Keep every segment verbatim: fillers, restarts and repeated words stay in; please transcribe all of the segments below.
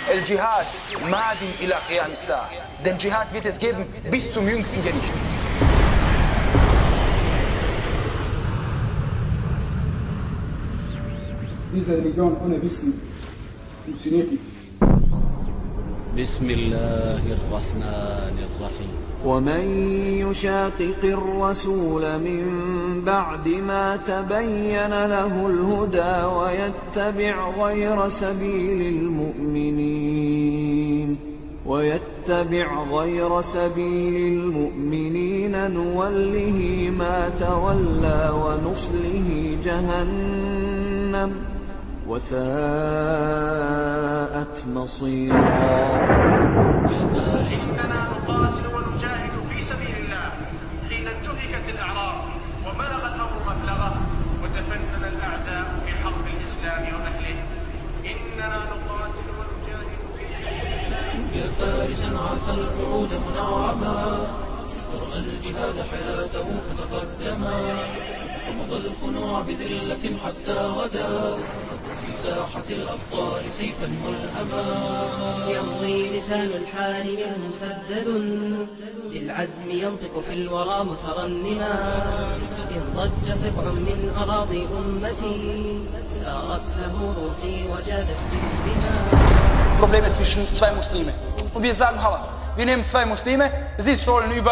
El-Jihad madin ila qiyam as-sa'a. Den Dschihad wird es geben bis zum jüngsten Gericht. Diese Religion ohne Wissen funktioniert nicht. بسم الله الرحمن الرحيم ومن يشاقق الرسول من بعد ما تبين له الهدى ويتبع غير سبيل المؤمنين ويتبع غير سبيل المؤمنين نوله ما تولى ونصله جهنم وساءت مصيرا. إننا نقاتل ونجاهد في سبيل الله حين انتهكت الأعراض وبلغ الأمر مبلغه وتفنن الأعداء في حرب الإسلام وأهله. إننا نقاتل ونجاهد في سبيل الله. يا فارسا عاف الوعود منعما ورأى الجهاد حياته فتقدما رفض الخنوع بذلة حتى غدا في ساحة الأبطال سيفا ملهما. يمضي لسان الحال منه مسدد بالعزم ينطق في الورى مترنما. إن ضج سبع من أراضي أمتي سارت له روحي وجادت باسمها. Probleme zwischen zwei Muslime. Und wir sagen, Halas, wir nehmen zwei Muslime, sie sollen über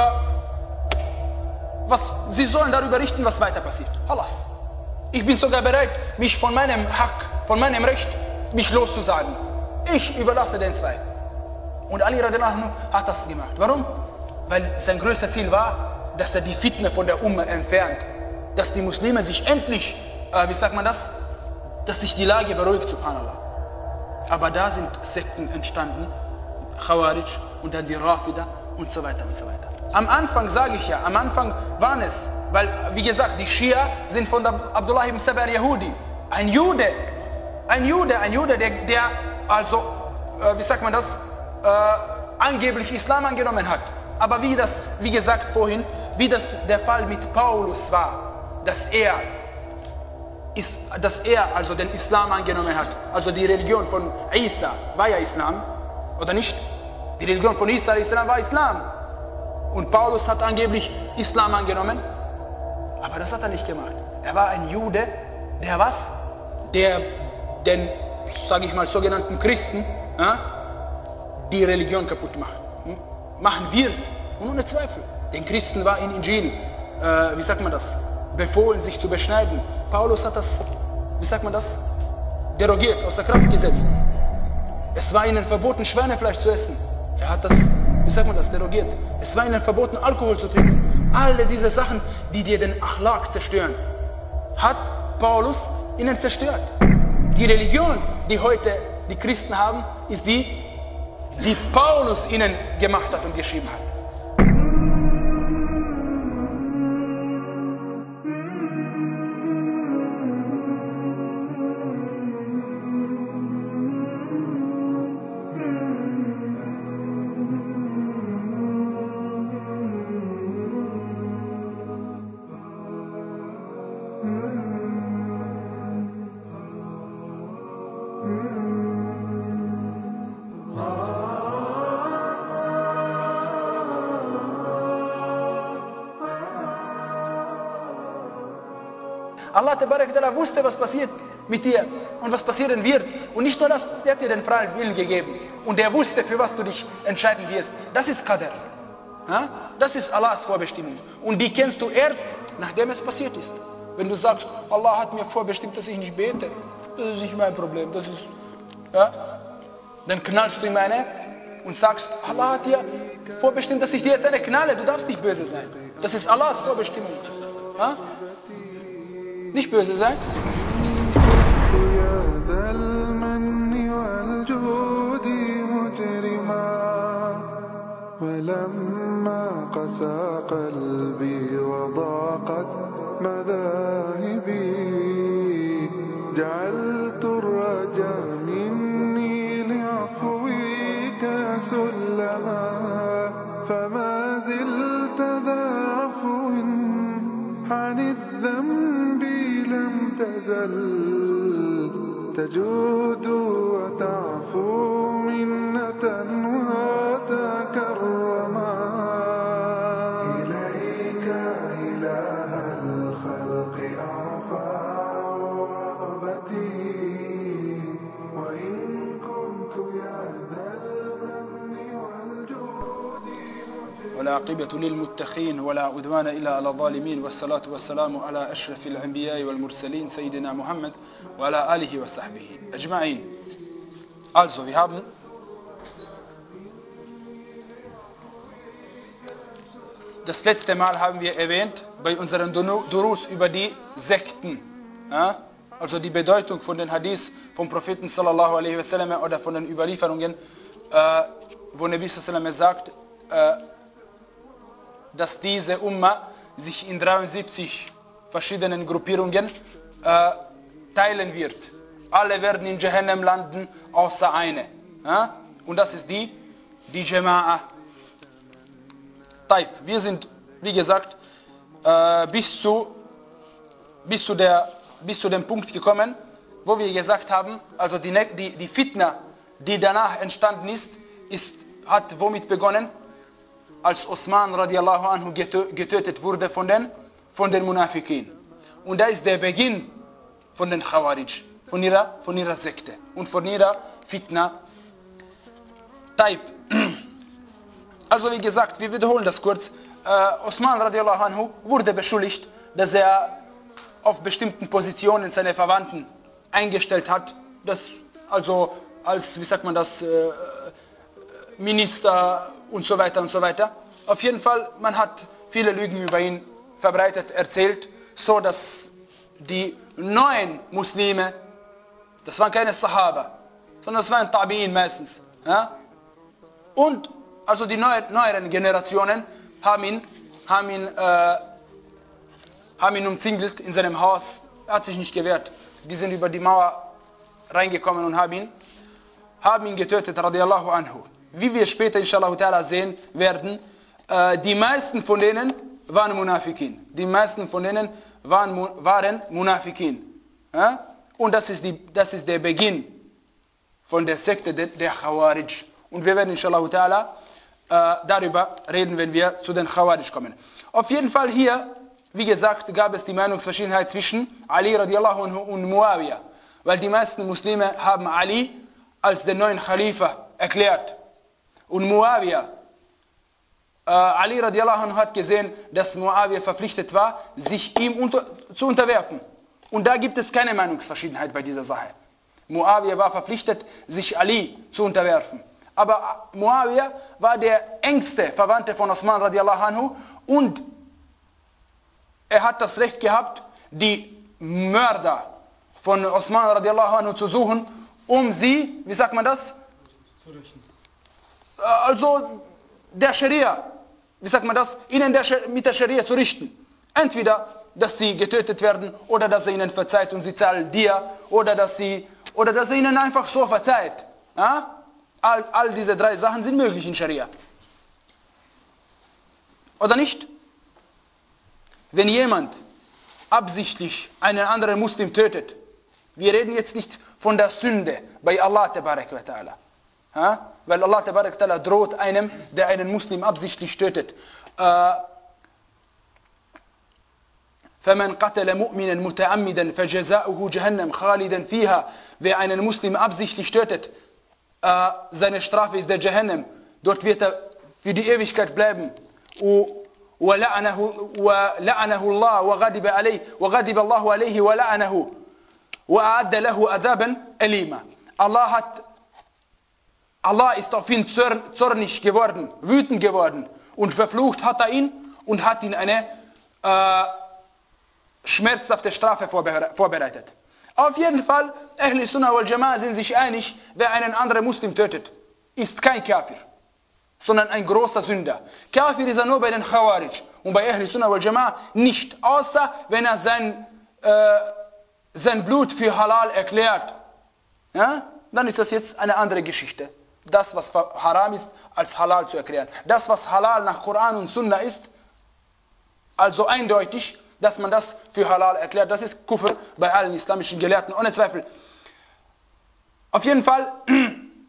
was, sie sollen darüber richten, was weiter passiert. Halas. Ich bin sogar bereit, mich von meinem Haq, von meinem Recht, mich loszusagen. Ich überlasse den zwei. Und Ali radiallahu anhu hat das gemacht. Warum? Weil sein größtes Ziel war, dass er die Fitne von der Umma entfernt. Dass die Muslime sich endlich, äh, wie sagt man das? Dass sich die Lage beruhigt, subhanallah. Aber da sind Sekten entstanden, Khawarij und dann die Rafida und so weiter und so weiter. Am Anfang sage ich ja, am Anfang waren es, weil, wie gesagt, die Schia sind von Abdullah ibn Saba al-Yahudi. Ein Jude, ein Jude, ein Jude, der, der also, äh, wie sagt man das, äh, angeblich Islam angenommen hat. Aber wie das, wie gesagt vorhin, wie das der Fall mit Paulus war, dass er, ist, dass er also den Islam angenommen hat. Also die Religion von Isa war ja Islam, oder nicht? Die Religion von Isa Islam war Islam. Und Paulus hat angeblich Islam angenommen. Aber das hat er nicht gemacht. Er war ein Jude, der was? Der den, sage ich mal, sogenannten Christen ja, die Religion kaputt macht, hm? machen wird. Und ohne Zweifel. Den Christen war in Injil, äh, wie sagt man das, befohlen, sich zu beschneiden. Paulus hat das, wie sagt man das, derogiert, außer Kraft gesetzt. Es war ihnen verboten, Schweinefleisch zu essen. Er hat das, wie sagt man das, derogiert. Es war ihnen verboten, Alkohol zu trinken. Alle diese Sachen, die dir den Achlaq zerstören, hat Paulus ihnen zerstört. Die Religion, die heute die Christen haben, ist die, die Paulus ihnen gemacht hat und geschrieben hat. Allah Tabarak Ta'ala wusste, was passiert mit dir und was passieren wird. Und nicht nur das, der hat dir den freien Willen gegeben. Und der wusste, für was du dich entscheiden wirst. Das ist Qadr. Das ist Allahs Vorbestimmung. Und die kennst du erst, nachdem es passiert ist. Wenn du sagst, Allah hat mir vorbestimmt, dass ich nicht bete, das ist nicht mein Problem. Das ist, ja? Dann knallst du ihm eine und sagst, Allah hat dir vorbestimmt, dass ich dir jetzt eine knalle. Du darfst nicht böse sein. Das ist Allahs Vorbestimmung. Ja? Nicht böse sein. ولما قسى قلبي وضاقت مذاهبي جعلت الرجاء مني لعفوك سلما فما زلت ذا عفو عن الذنب تزل تجود وتعفو من منة وتكرما إليك إله الخلق أرفع رغبتي وإن كنت يا ذا المن والجود والعاقبة للمتقين ولا عدوان إلا على الظالمين والصلاة والسلام على أشرف الأنبياء والمرسلين سيدنا Muhammad وعلى آله وصحبه أجمعين. Also, wir haben das letzte Mal haben wir erwähnt bei unseren Durus über die Sekten, ja? Also die Bedeutung von den Hadith vom Propheten sallallahu alaihi wasallam oder von den Überlieferungen, äh, wo Nabi sallallahu alaihi wasallam sagt, äh, dass diese Umma sich in dreiundsiebzig verschiedenen Gruppierungen äh, teilen wird. Alle werden in Jahannam landen, außer eine. Ja? Und das ist die, die Jama'a. Taib. Wir sind, wie gesagt, äh, bis, zu, bis, zu der, bis zu dem Punkt gekommen, wo wir gesagt haben, also die, die, die Fitna, die danach entstanden ist, ist, hat womit begonnen? Als Osman radiallahu anhu getötet wurde von den, von den Munafikin. Und da ist der Beginn von den Khawarij, von ihrer, von ihrer Sekte und von ihrer Fitna. Taib. Also wie gesagt, wir wiederholen das kurz. Äh, Osman radiallahu anhu wurde beschuldigt, dass er auf bestimmten Positionen seine Verwandten eingestellt hat. Das also als, wie sagt man das, äh, Minister und so weiter und so weiter. Auf jeden Fall, man hat viele Lügen über ihn verbreitet, erzählt, so dass die neuen Muslime, das waren keine Sahaba, sondern das waren Tabi'in meistens. Ja? Und also die neue, neueren Generationen haben ihn, haben, ihn, äh, haben ihn umzingelt in seinem Haus. Er hat sich nicht gewehrt. Die sind über die Mauer reingekommen und haben ihn, haben ihn getötet, radiallahu anhu. Wie wir später inshallah ta'ala sehen werden, äh, die meisten von denen waren Munafikin. Die meisten von denen waren, waren Munafikin. Ja? Und das ist, die, das ist der Beginn von der Sekte der, der Khawarij. Und wir werden inshallah ta'ala äh, darüber reden, wenn wir zu den Khawarij kommen. Auf jeden Fall hier, wie gesagt, gab es die Meinungsverschiedenheit zwischen Ali radiallahu anhu und Muawiyah. Weil die meisten Muslime haben Ali als den neuen Khalifa erklärt. Und Muawiyah, äh, Ali radiallahu anhu hat gesehen, dass Muawiyah verpflichtet war, sich ihm unter, zu unterwerfen. Und da gibt es keine Meinungsverschiedenheit bei dieser Sache. Muawiyah war verpflichtet, sich Ali zu unterwerfen. Aber Muawiyah war der engste Verwandte von Osman radiallahu anhu und er hat das Recht gehabt, die Mörder von Osman radiallahu anhu zu suchen, um sie, wie sagt man das? Zu richten. Also der Scharia, wie sagt man das? Ihnen der, mit der Scharia zu richten. Entweder, dass sie getötet werden oder dass er ihnen verzeiht und sie zahlen dir oder dass sie oder dass er ihnen einfach so verzeiht. Ja? All, all diese drei Sachen sind möglich in Scharia. Oder nicht? Wenn jemand absichtlich einen anderen Muslim tötet, wir reden jetzt nicht von der Sünde bei Allah tabarak wa ta'ala. Ja? Weil Allah tabarak wa ta'ala droht einem, der einen Muslim absichtlich tötet. Äh, فَمَنْ قَتَلَ مُؤْمِنًا مُتَعَمِّدًا فَجَزَاؤُهُ جَهَنَّمْ خَالِدًا فِيهَا. Wer einen Muslim absichtlich tötet, äh, seine Strafe ist der Jahannam. Dort wird er für die Ewigkeit bleiben. وَلَعَنَهُ وَلَعَنَهُ اللَّهُ وَغَضِبَ عَلَيْهِ وَغَضِبَ اللَّهُ عَلَيْهِ وَلَعَنَهُ وَأَعَدَّ لَهُ عَذَابًا أَلِيمًا. Allah hat Allah ist auf ihn zornig geworden, wütend geworden und verflucht hat er ihn und hat ihn eine äh, schmerzhafte Strafe vorbereitet. Auf jeden Fall, Ahl Sunnah wal Jama'a sind sich einig, wer einen anderen Muslim tötet, ist kein Kafir, sondern ein großer Sünder. Kafir ist er nur bei den Khawarij und bei Ahl Sunnah wal Jama'a nicht, außer wenn er sein, äh, sein Blut für halal erklärt. Ja? Dann ist das jetzt eine andere Geschichte. Das, was haram ist, als halal zu erklären. Das, was halal nach Koran und Sunna ist, also eindeutig, dass man das für halal erklärt, das ist Kufr bei allen islamischen Gelehrten, ohne Zweifel. Auf jeden Fall,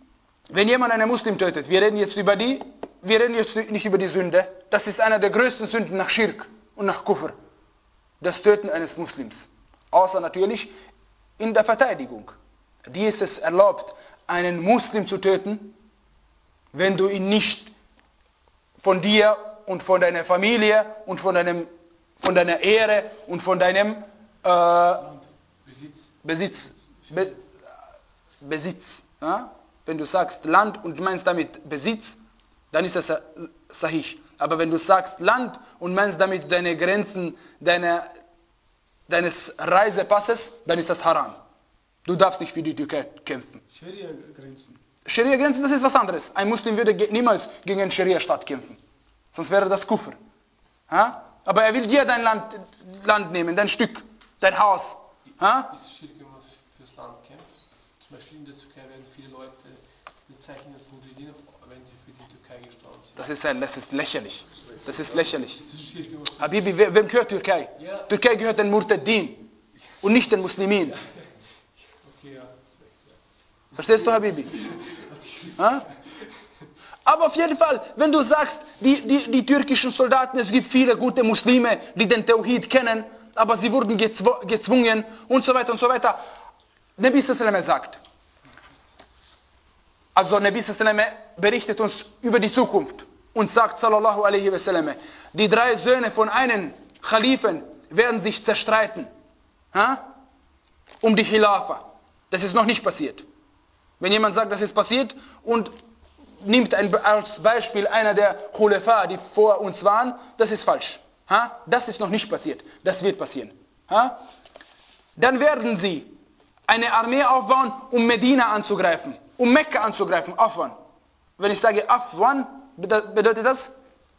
wenn jemand einen Muslim tötet, wir reden jetzt über die, wir reden jetzt nicht über die Sünde, das ist einer der größten Sünden nach Schirk und nach Kufr, das Töten eines Muslims. Außer natürlich in der Verteidigung. Die ist es erlaubt, einen Muslim zu töten, wenn du ihn nicht von dir und von deiner Familie und von, deinem, von deiner Ehre und von deinem äh, Besitz, Besitz, Be, Besitz ja? Wenn du sagst Land und meinst damit Besitz, dann ist das sahih. Aber wenn du sagst Land und meinst damit deine Grenzen deine, deines Reisepasses, dann ist das haram. Du darfst nicht für die Türkei kämpfen. Scharia-Grenzen. Scharia-Grenzen, das ist was anderes. Ein Muslim würde niemals gegen einen Scharia-Staat kämpfen. Sonst wäre das Kufr. Ha? Aber er will dir dein Land, Land nehmen, dein Stück, dein Haus. Ha? Ist es schwierig, wenn man fürs Land kämpft? Zum Beispiel in der Türkei werden viele Leute bezeichnen als Mujahideen, wenn sie für die Türkei gestorben sind. Das ist, ein, das ist lächerlich. Das ist lächerlich. Ist es schwierig, wenn man Habibi, we- wem gehört Türkei? Ja. Türkei gehört den Murtaddin und nicht den Muslimin. Okay, ja. Verstehst du, Habibi? Ha? Aber auf jeden Fall, wenn du sagst, die, die, die türkischen Soldaten, es gibt viele gute Muslime, die den Tawhid kennen, aber sie wurden gezw- gezwungen und so weiter und so weiter. Nabi sallam sagt, also Nabi sallam berichtet uns über die Zukunft und sagt, sallallahu alaihi wasallam, die drei Söhne von einem Khalifen werden sich zerstreiten, ha? Um die Khilafa. Das ist noch nicht passiert. Wenn jemand sagt, das ist passiert und nimmt ein, als Beispiel einer der Khulafa, die vor uns waren, das ist falsch. Ha? Das ist noch nicht passiert. Das wird passieren. Ha? Dann werden sie eine Armee aufbauen, um Medina anzugreifen, um Mekka anzugreifen. Afwan. Wenn ich sage Afwan, bedeutet das?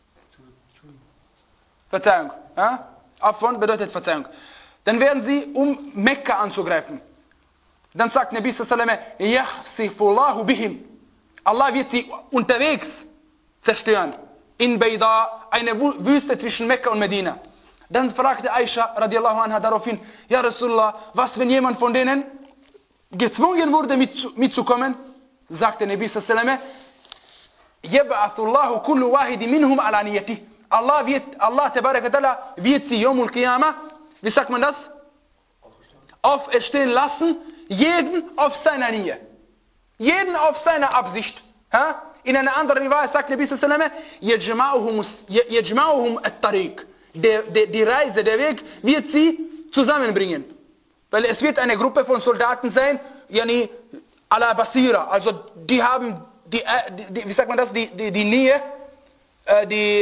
Verzeihung. Ha? Afwan bedeutet Verzeihung. Dann werden sie, um Mekka anzugreifen. Dann sagt Nabi sallallahu alaihi wasallam, bihim. Allah wird sie unterwegs zerstören. In Beida, eine Wüste zwischen Mekka und Medina. Dann fragte Aisha radiallahu anha daraufhin, ja Rasulullah, was wenn jemand von denen gezwungen wurde mit, mitzukommen? Sagte Nabi sallallahu alaihi wasallam, yab'athullahu kullu wahidi minhum ala niyati. Allah wird, Allah tabarak wa ta'ala wird sie Yawmul Qiyamah, wie sagt man das? Auferstehen lassen, jeden auf seiner Nähe. Jeden auf seine Absicht. Ha? In einer anderen Riwaya sagt Nabi sallallahu alaihi wasallam, yajma'uhum at-tariq. Die Reise, der Weg wird sie zusammenbringen. Weil es wird eine Gruppe von Soldaten sein, yani ala Basira, also die haben die, die wie sagt man das, die, die, die Nähe, die,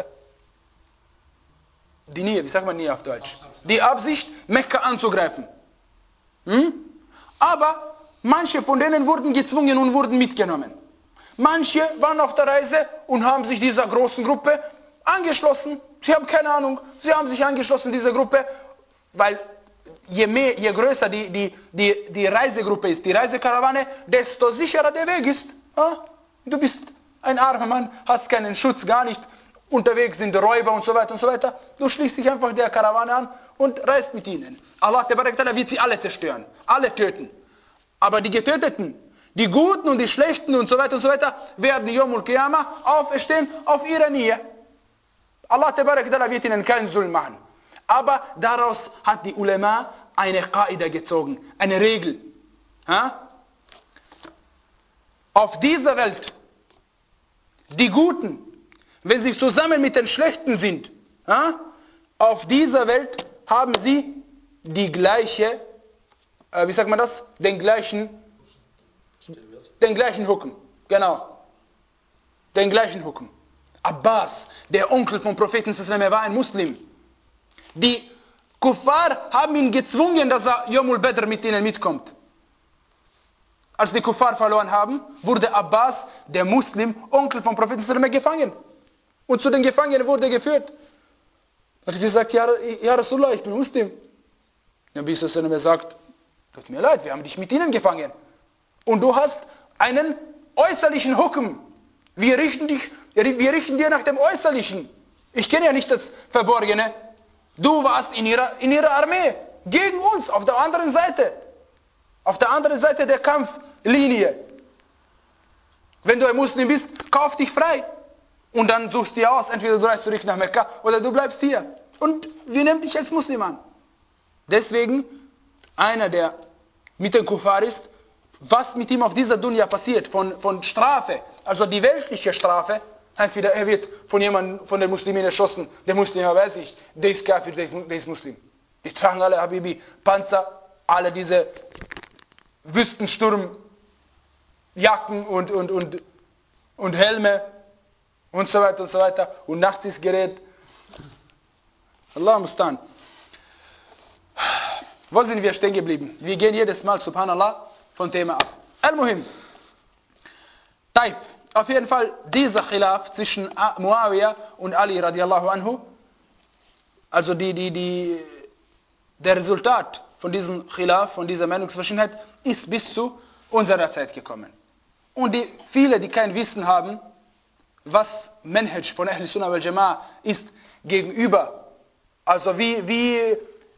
die Nähe, wie sagt man Nähe auf Deutsch? Die Absicht, Mekka anzugreifen. Hm? Aber manche von denen wurden gezwungen und wurden mitgenommen. Manche waren auf der Reise und haben sich dieser großen Gruppe angeschlossen. Sie haben keine Ahnung, sie haben sich angeschlossen, dieser Gruppe, weil je mehr, je größer die, die, die, die Reisegruppe ist, die Reisekarawane, desto sicherer der Weg ist. Du bist ein armer Mann, hast keinen Schutz, gar nicht. Unterwegs sind Räuber und so weiter und so weiter. Du schließt dich einfach der Karawane an und reist mit ihnen. Allah wird sie alle zerstören, alle töten. Aber die Getöteten, die Guten und die Schlechten und so weiter und so weiter, werden Yawmul Qiyamah auferstehen auf ihrer Nähe. Allah wird ihnen keinen Zulm machen. Aber daraus hat die Ulema eine Qaida gezogen, eine Regel. Ha? Auf dieser Welt, die Guten, wenn sie zusammen mit den Schlechten sind, ha? Auf dieser Welt haben sie die gleiche, äh, wie sagt man das? Den gleichen, den gleichen Hukum. Genau. Den gleichen Hukum. Abbas, der Onkel vom Propheten, er war ein Muslim. Die Kuffar haben ihn gezwungen, dass er Yawmul Badr mit ihnen mitkommt. Als die Kuffar verloren haben, wurde Abbas, der Muslim, Onkel vom Propheten, gefangen. Und zu den Gefangenen wurde geführt. Er hat gesagt, ja, ja Rasulullah, ich bin Muslim. Nabi sallallahu alaihi wasallam sagt, tut mir leid, wir haben dich mit ihnen gefangen. Und du hast einen äußerlichen Hukum. Wir richten, dich, wir richten dir nach dem Äußerlichen. Ich kenne ja nicht das Verborgene. Du warst in ihrer, in ihrer Armee, gegen uns, auf der anderen Seite. Auf der anderen Seite der Kampflinie. Wenn du ein Muslim bist, kauf dich frei. Und dann suchst du dir aus, entweder du reist zurück nach Mekka oder du bleibst hier. Und wir nehmen dich als Muslim an. Deswegen, einer, der mit dem Kuffar ist, was mit ihm auf dieser Dunya passiert, von, von Strafe, also die weltliche Strafe, entweder er wird von jemandem, von den Muslimen erschossen, der Muslim, weiß ich, der ist Kafir, der, der ist Muslim. Die tragen alle Habibi, Panzer, alle diese Wüstensturmjacken und, und, und, und Helme und so weiter und so weiter. Und nachts ist Gerät. Allah mustan. Wo sind wir stehen geblieben? Wir gehen jedes Mal, subhanallah, von Thema ab. Al-Muhim. Taib. Auf jeden Fall, dieser Khilaf zwischen Muawiyah und Ali radiallahu anhu, also die, die, die, der Resultat von diesem Khilaf, von dieser Meinungsverschiedenheit, ist bis zu unserer Zeit gekommen. Und die, viele, die kein Wissen haben, was Manhaj von Ahl Sunnah wal Jama'ah ist gegenüber, also wie, wie,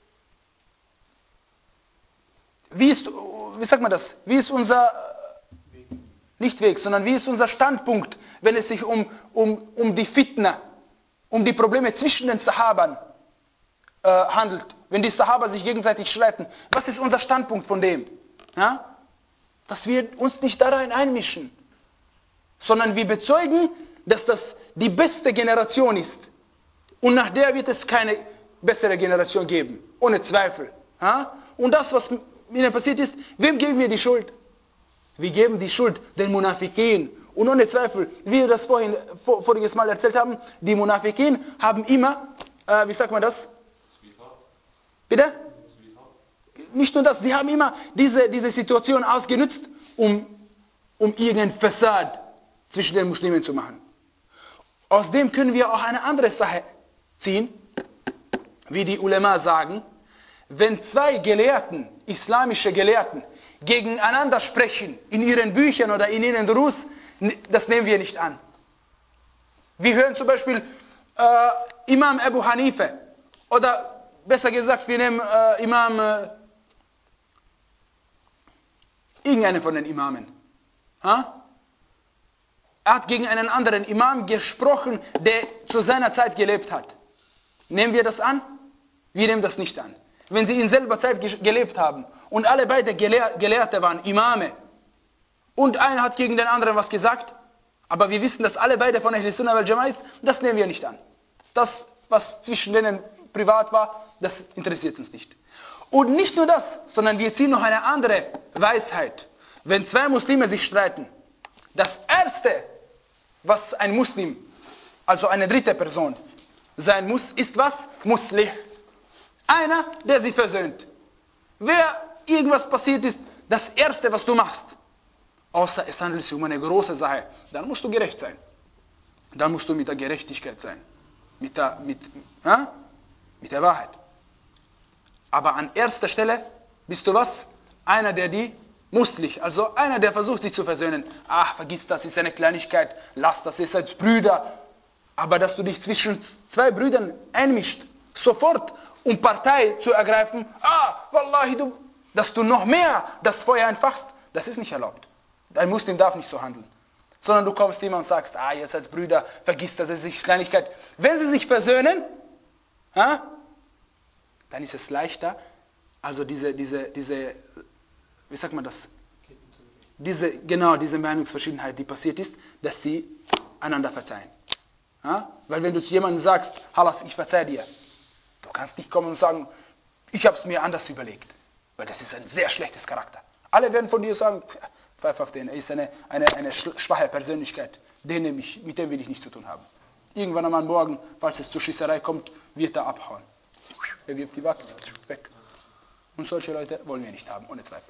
wie ist, wie sagt man das, wie ist unser, nicht Weg, sondern wie ist unser Standpunkt, wenn es sich um, um, um die Fitna, um die Probleme zwischen den Sahabern äh, handelt, wenn die Sahaba sich gegenseitig streiten. Was ist unser Standpunkt von dem? Ja? Dass wir uns nicht da rein einmischen, sondern wir bezeugen, dass das die beste Generation ist. Und nach der wird es keine bessere Generation geben, ohne Zweifel. Ja? Und das, was mit ihnen passiert ist, wem geben wir die Schuld? Wir geben die Schuld den Munafiqin. Und ohne Zweifel, wie wir das vorhin, vor, voriges Mal erzählt haben, die Munafiqin haben immer, äh, wie sagt man das? Bitte? Nicht nur das, die haben immer diese, diese Situation ausgenutzt, um, um irgendein Fassad zwischen den Muslimen zu machen. Aus dem können wir auch eine andere Sache ziehen, wie die Ulema sagen, wenn zwei Gelehrten, islamische Gelehrten, gegeneinander sprechen, in ihren Büchern oder in ihren Durus, das nehmen wir nicht an. Wir hören zum Beispiel äh, Imam Abu Hanifa, oder besser gesagt, wir nehmen äh, Imam, äh, irgendeinen von den Imamen. Ha? Er hat gegen einen anderen Imam gesprochen, der zu seiner Zeit gelebt hat. Nehmen wir das an? Wir nehmen das nicht an. Wenn sie in selber Zeit gelebt haben und alle beide Gelehr Gelehrte waren, Imame, und einer hat gegen den anderen was gesagt, aber wir wissen, dass alle beide von Ahl Sunnah wal Jama'ah ist, das nehmen wir nicht an. Das, was zwischen denen privat war, das interessiert uns nicht. Und nicht nur das, sondern wir ziehen noch eine andere Weisheit. Wenn zwei Muslime sich streiten, das Erste, was ein Muslim, also eine dritte Person, sein muss, ist was? Muslih. Einer, der sie versöhnt. Wer irgendwas passiert ist, das Erste, was du machst, außer es handelt sich um eine große Sache, dann musst du gerecht sein. Dann musst du mit der Gerechtigkeit sein. Mit der, mit, ja? mit der Wahrheit. Aber an erster Stelle bist du was? Einer, der die Muslih, also einer, der versucht, sich zu versöhnen. Ach, vergiss das, ist eine Kleinigkeit, lass das, ihr seid Brüder. Aber dass du dich zwischen zwei Brüdern einmischt, sofort, um Partei zu ergreifen, ah, wallahi, du, dass du noch mehr das Feuer entfachst, das ist nicht erlaubt. Ein Muslim darf nicht so handeln. Sondern du kommst ihm und sagst, ah, ihr seid Brüder, vergiss das, es ist Kleinigkeit. Wenn sie sich versöhnen, ah, dann ist es leichter, also diese, diese, diese, wie sagt man das? Diese, genau, diese Meinungsverschiedenheit, die passiert ist, dass sie einander verzeihen. Ja? Weil wenn du zu jemandem sagst, Halas, ich verzeihe dir, du kannst nicht kommen und sagen, ich habe es mir anders überlegt. Weil das ist ein sehr schlechtes Charakter. Alle werden von dir sagen, pfeif auf den, er ist eine, eine, eine schwache Persönlichkeit, den nehme ich, mit dem will ich nichts zu tun haben. Irgendwann am Morgen, falls es zur Schießerei kommt, wird er abhauen. Er wirft die Waffe weg. Und solche Leute wollen wir nicht haben, ohne Zweifel.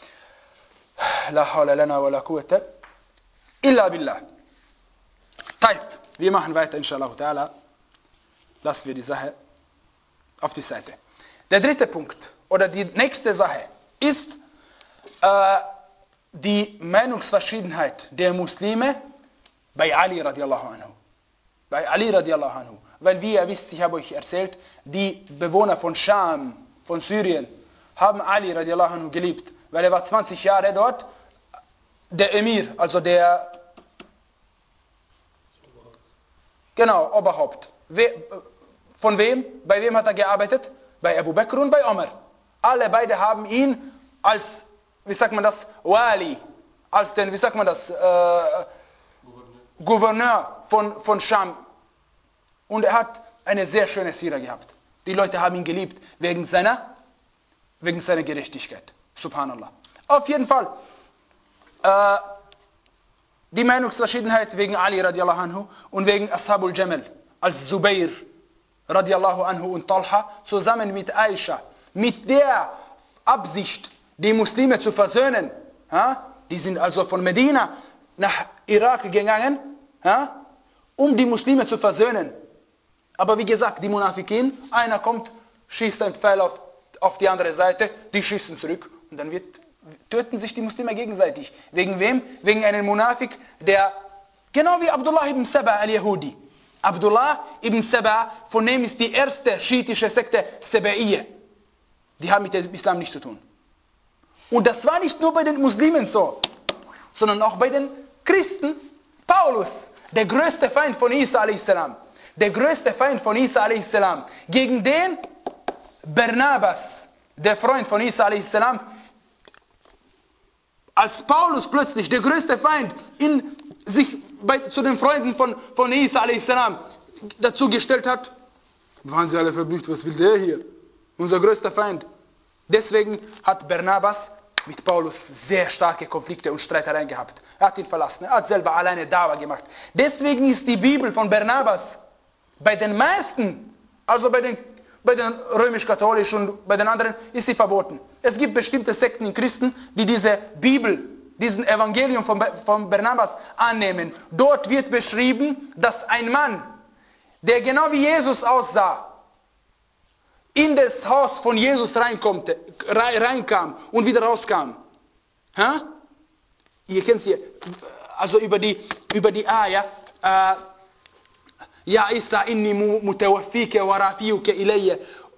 La hawla lana wa la quwwata illa billah. Taib. Wir machen weiter, inshallah ta'ala. Lassen wir die Sache auf die Seite. Der dritte Punkt, oder die nächste Sache, ist äh, die Meinungsverschiedenheit der Muslime bei Ali radiallahu anhu. Bei Ali radiallahu anhu. Weil, wie ihr wisst, ich habe euch erzählt, die Bewohner von Scham, von Syrien, haben Ali radiallahu anhu geliebt. Weil er war zwanzig Jahre dort, der Emir, also der Genau, Oberhaupt. We, von wem? Bei wem hat er gearbeitet? Bei Abu Bakr und bei Omar. Alle beide haben ihn als, wie sagt man das, Wali, als den, wie sagt man das, äh, Gouverneur, Gouverneur von, von Scham. Und er hat eine sehr schöne Sira gehabt. Die Leute haben ihn geliebt wegen seiner, wegen seiner Gerechtigkeit. Subhanallah. Auf jeden Fall, äh, die Meinungsverschiedenheit wegen Ali radiallahu anhu und wegen Ashabul Jamal, als Zubair radiallahu anhu und Talha zusammen mit Aisha, mit der Absicht, die Muslime zu versöhnen. Ja? Die sind also von Medina nach Irak gegangen, ja? Um die Muslime zu versöhnen. Aber wie gesagt, die Munafikin, einer kommt, schießt ein Pfeil auf, auf die andere Seite, die schießen zurück und dann wird, töten sich die Muslime gegenseitig. Wegen wem? Wegen einem Munafik, der, genau wie Abdullah ibn Saba al-Yahudi. Abdullah ibn Saba, von dem ist die erste schiitische Sekte Saba'iyya. Die haben mit dem Islam nichts zu tun. Und das war nicht nur bei den Muslimen so, sondern auch bei den Christen. Paulus, der größte Feind von Isa a.s., der größte Feind von Isa a.s., gegen den Barnabas, der Freund von Isa a.s., als Paulus plötzlich, der größte Feind, in sich bei, zu den Freunden von, von Isa a.s. dazu gestellt hat, waren sie alle verbücht, was will der hier? Unser größter Feind. Deswegen hat Barnabas mit Paulus sehr starke Konflikte und Streitereien gehabt. Er hat ihn verlassen, er hat selber alleine Dawa gemacht. Deswegen ist die Bibel von Barnabas bei den meisten, also bei den, bei den römisch-katholischen und bei den anderen, ist sie verboten. Es gibt bestimmte Sekten in Christen, die diese Bibel, diesen Evangelium von, von Barnabas annehmen. Dort wird beschrieben, dass ein Mann, der genau wie Jesus aussah, in das Haus von Jesus reinkommt, reinkam und wieder rauskam. Ha? Ihr kennt sie, also über die, über die Ayah, äh, Ja Isa inni mutawaffike wa rafiuke ilayya.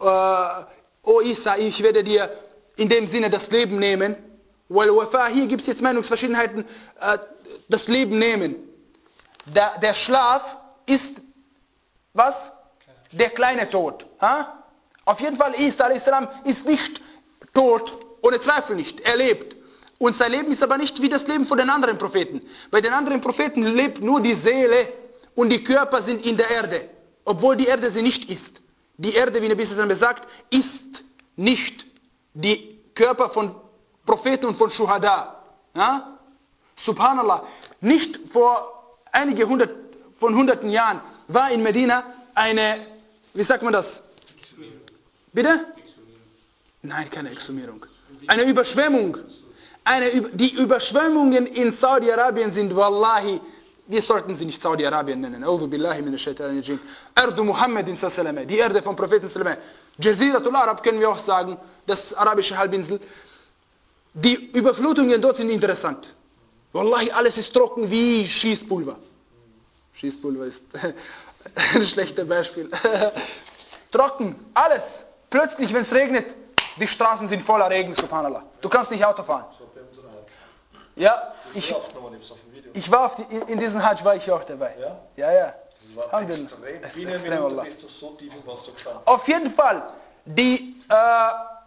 O Isa, ich werde dir in dem Sinne das Leben nehmen. Weil Wafa, hier gibt es jetzt Meinungsverschiedenheiten, äh, das Leben nehmen. Der, der Schlaf ist, was? Der kleine Tod. Ha? Auf jeden Fall, Isa a.s. ist nicht tot, ohne Zweifel nicht, er lebt. Und sein Leben ist aber nicht wie das Leben von den anderen Propheten. Bei den anderen Propheten lebt nur die Seele und die Körper sind in der Erde, obwohl die Erde sie nicht ist. Die Erde, wie Nabi sallallahu alaihi wasallam sagt, ist nicht die Körper von Propheten und von Shuhada. Ja? Subhanallah. Nicht vor einige hundert, von hunderten Jahren war in Medina eine, wie sagt man das? Bitte? Nein, keine Exhumierung. Eine Überschwemmung. Eine, die Überschwemmungen in Saudi-Arabien sind, wallahi, wir sollten sie nicht Saudi-Arabien nennen. A'udhu billahi minash shaitanir rajim. Erdu Muhammadin sallallahu, die Erde vom Propheten sallallahu. Jaziratul Arab können wir auch sagen, das arabische Halbinsel. Die Überflutungen dort sind interessant. Wallahi, alles ist trocken wie Schießpulver. Schießpulver ist ein schlechtes Beispiel. Trocken, alles. Plötzlich, wenn es regnet, die Straßen sind voller Regen, subhanallah. Du kannst nicht Auto fahren. Ja, ich, ich war auf die, in, in diesem Hajj war ich auch dabei. Ja, ja. ja. Das war extrem. Es ist extrem, Allah. Bist du so tief im Wasser gestanden. Auf jeden Fall, die, äh,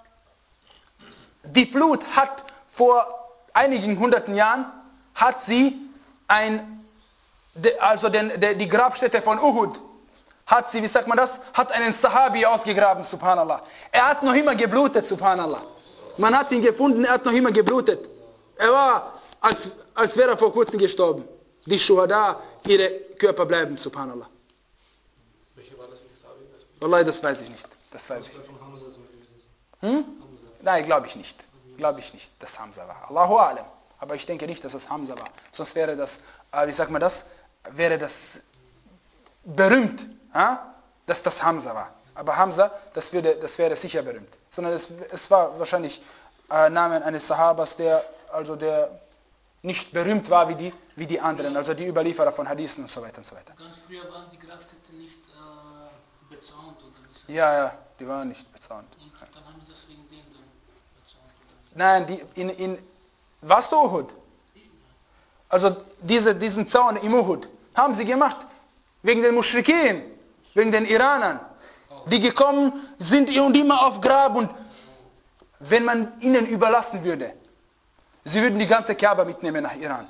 die Flut hat vor einigen hunderten Jahren, hat sie ein, also den, de, die Grabstätte von Uhud, hat sie, wie sagt man das, hat einen Sahabi ausgegraben, subhanallah. Er hat noch immer geblutet, subhanallah. Man hat ihn gefunden, er hat noch immer geblutet. Er war, als, als wäre er vor kurzem gestorben. Die Shuhada, ihre Körper bleiben, subhanallah. Welcher war das, welches Sahabi? Wallahi, das weiß ich nicht. Das weiß ich nicht. Hm? Nein, glaube ich nicht. Glaube ich nicht, dass Hamza war. Allahu A'lam. Aber ich denke nicht, dass es Hamza war. Sonst wäre das, äh, wie sagt man das, wäre das berühmt, äh, dass das Hamza war. Aber Hamza, das, würde, das wäre sicher berühmt. Sondern es, es war wahrscheinlich äh, Name eines Sahabas, der, also der nicht berühmt war wie die, wie die anderen, also die Überlieferer von Hadithen und so weiter und so weiter. Ganz früher waren die Grabstätten nicht äh, bezaunt oder wie? Ja, ja, die waren nicht bezaunt. Und dann haben die das wegen denen dann bezaunt oder? Nein, die, in, in, warst du Uhud? Also diese, diesen Zaun im Uhud haben sie gemacht wegen den Muschrikin, wegen den Iranern, die gekommen sind und immer auf Grab, und wenn man ihnen überlassen würde, sie würden die ganze Kaaba mitnehmen nach Iran.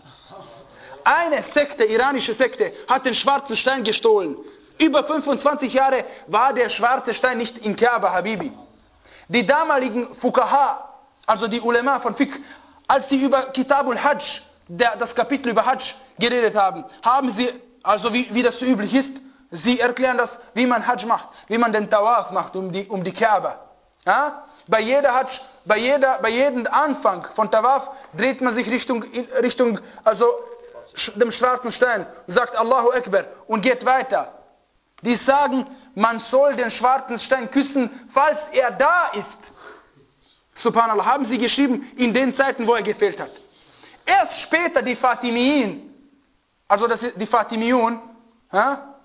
Eine Sekte, iranische Sekte, hat den schwarzen Stein gestohlen. Über fünfundzwanzig Jahre war der schwarze Stein nicht in Kaaba, Habibi. Die damaligen Fuqaha, also die Ulema von Fiqh, als sie über Kitabul Hajj, der, das Kapitel über Hajj geredet haben, haben sie, also wie, wie das so üblich ist, sie erklären das, wie man Hajj macht, wie man den Tawaf macht um die, um die Kaaba. Ja? Bei jeder Hajj, bei, jeder, bei jedem Anfang von Tawaf dreht man sich Richtung, Richtung also dem schwarzen Stein, sagt Allahu Akbar und geht weiter. Die sagen, man soll den schwarzen Stein küssen, falls er da ist. Subhanallah, haben sie geschrieben, in den Zeiten, wo er gefehlt hat. Erst später die Fatimiyin, also das ist die Fatimiyun, ja?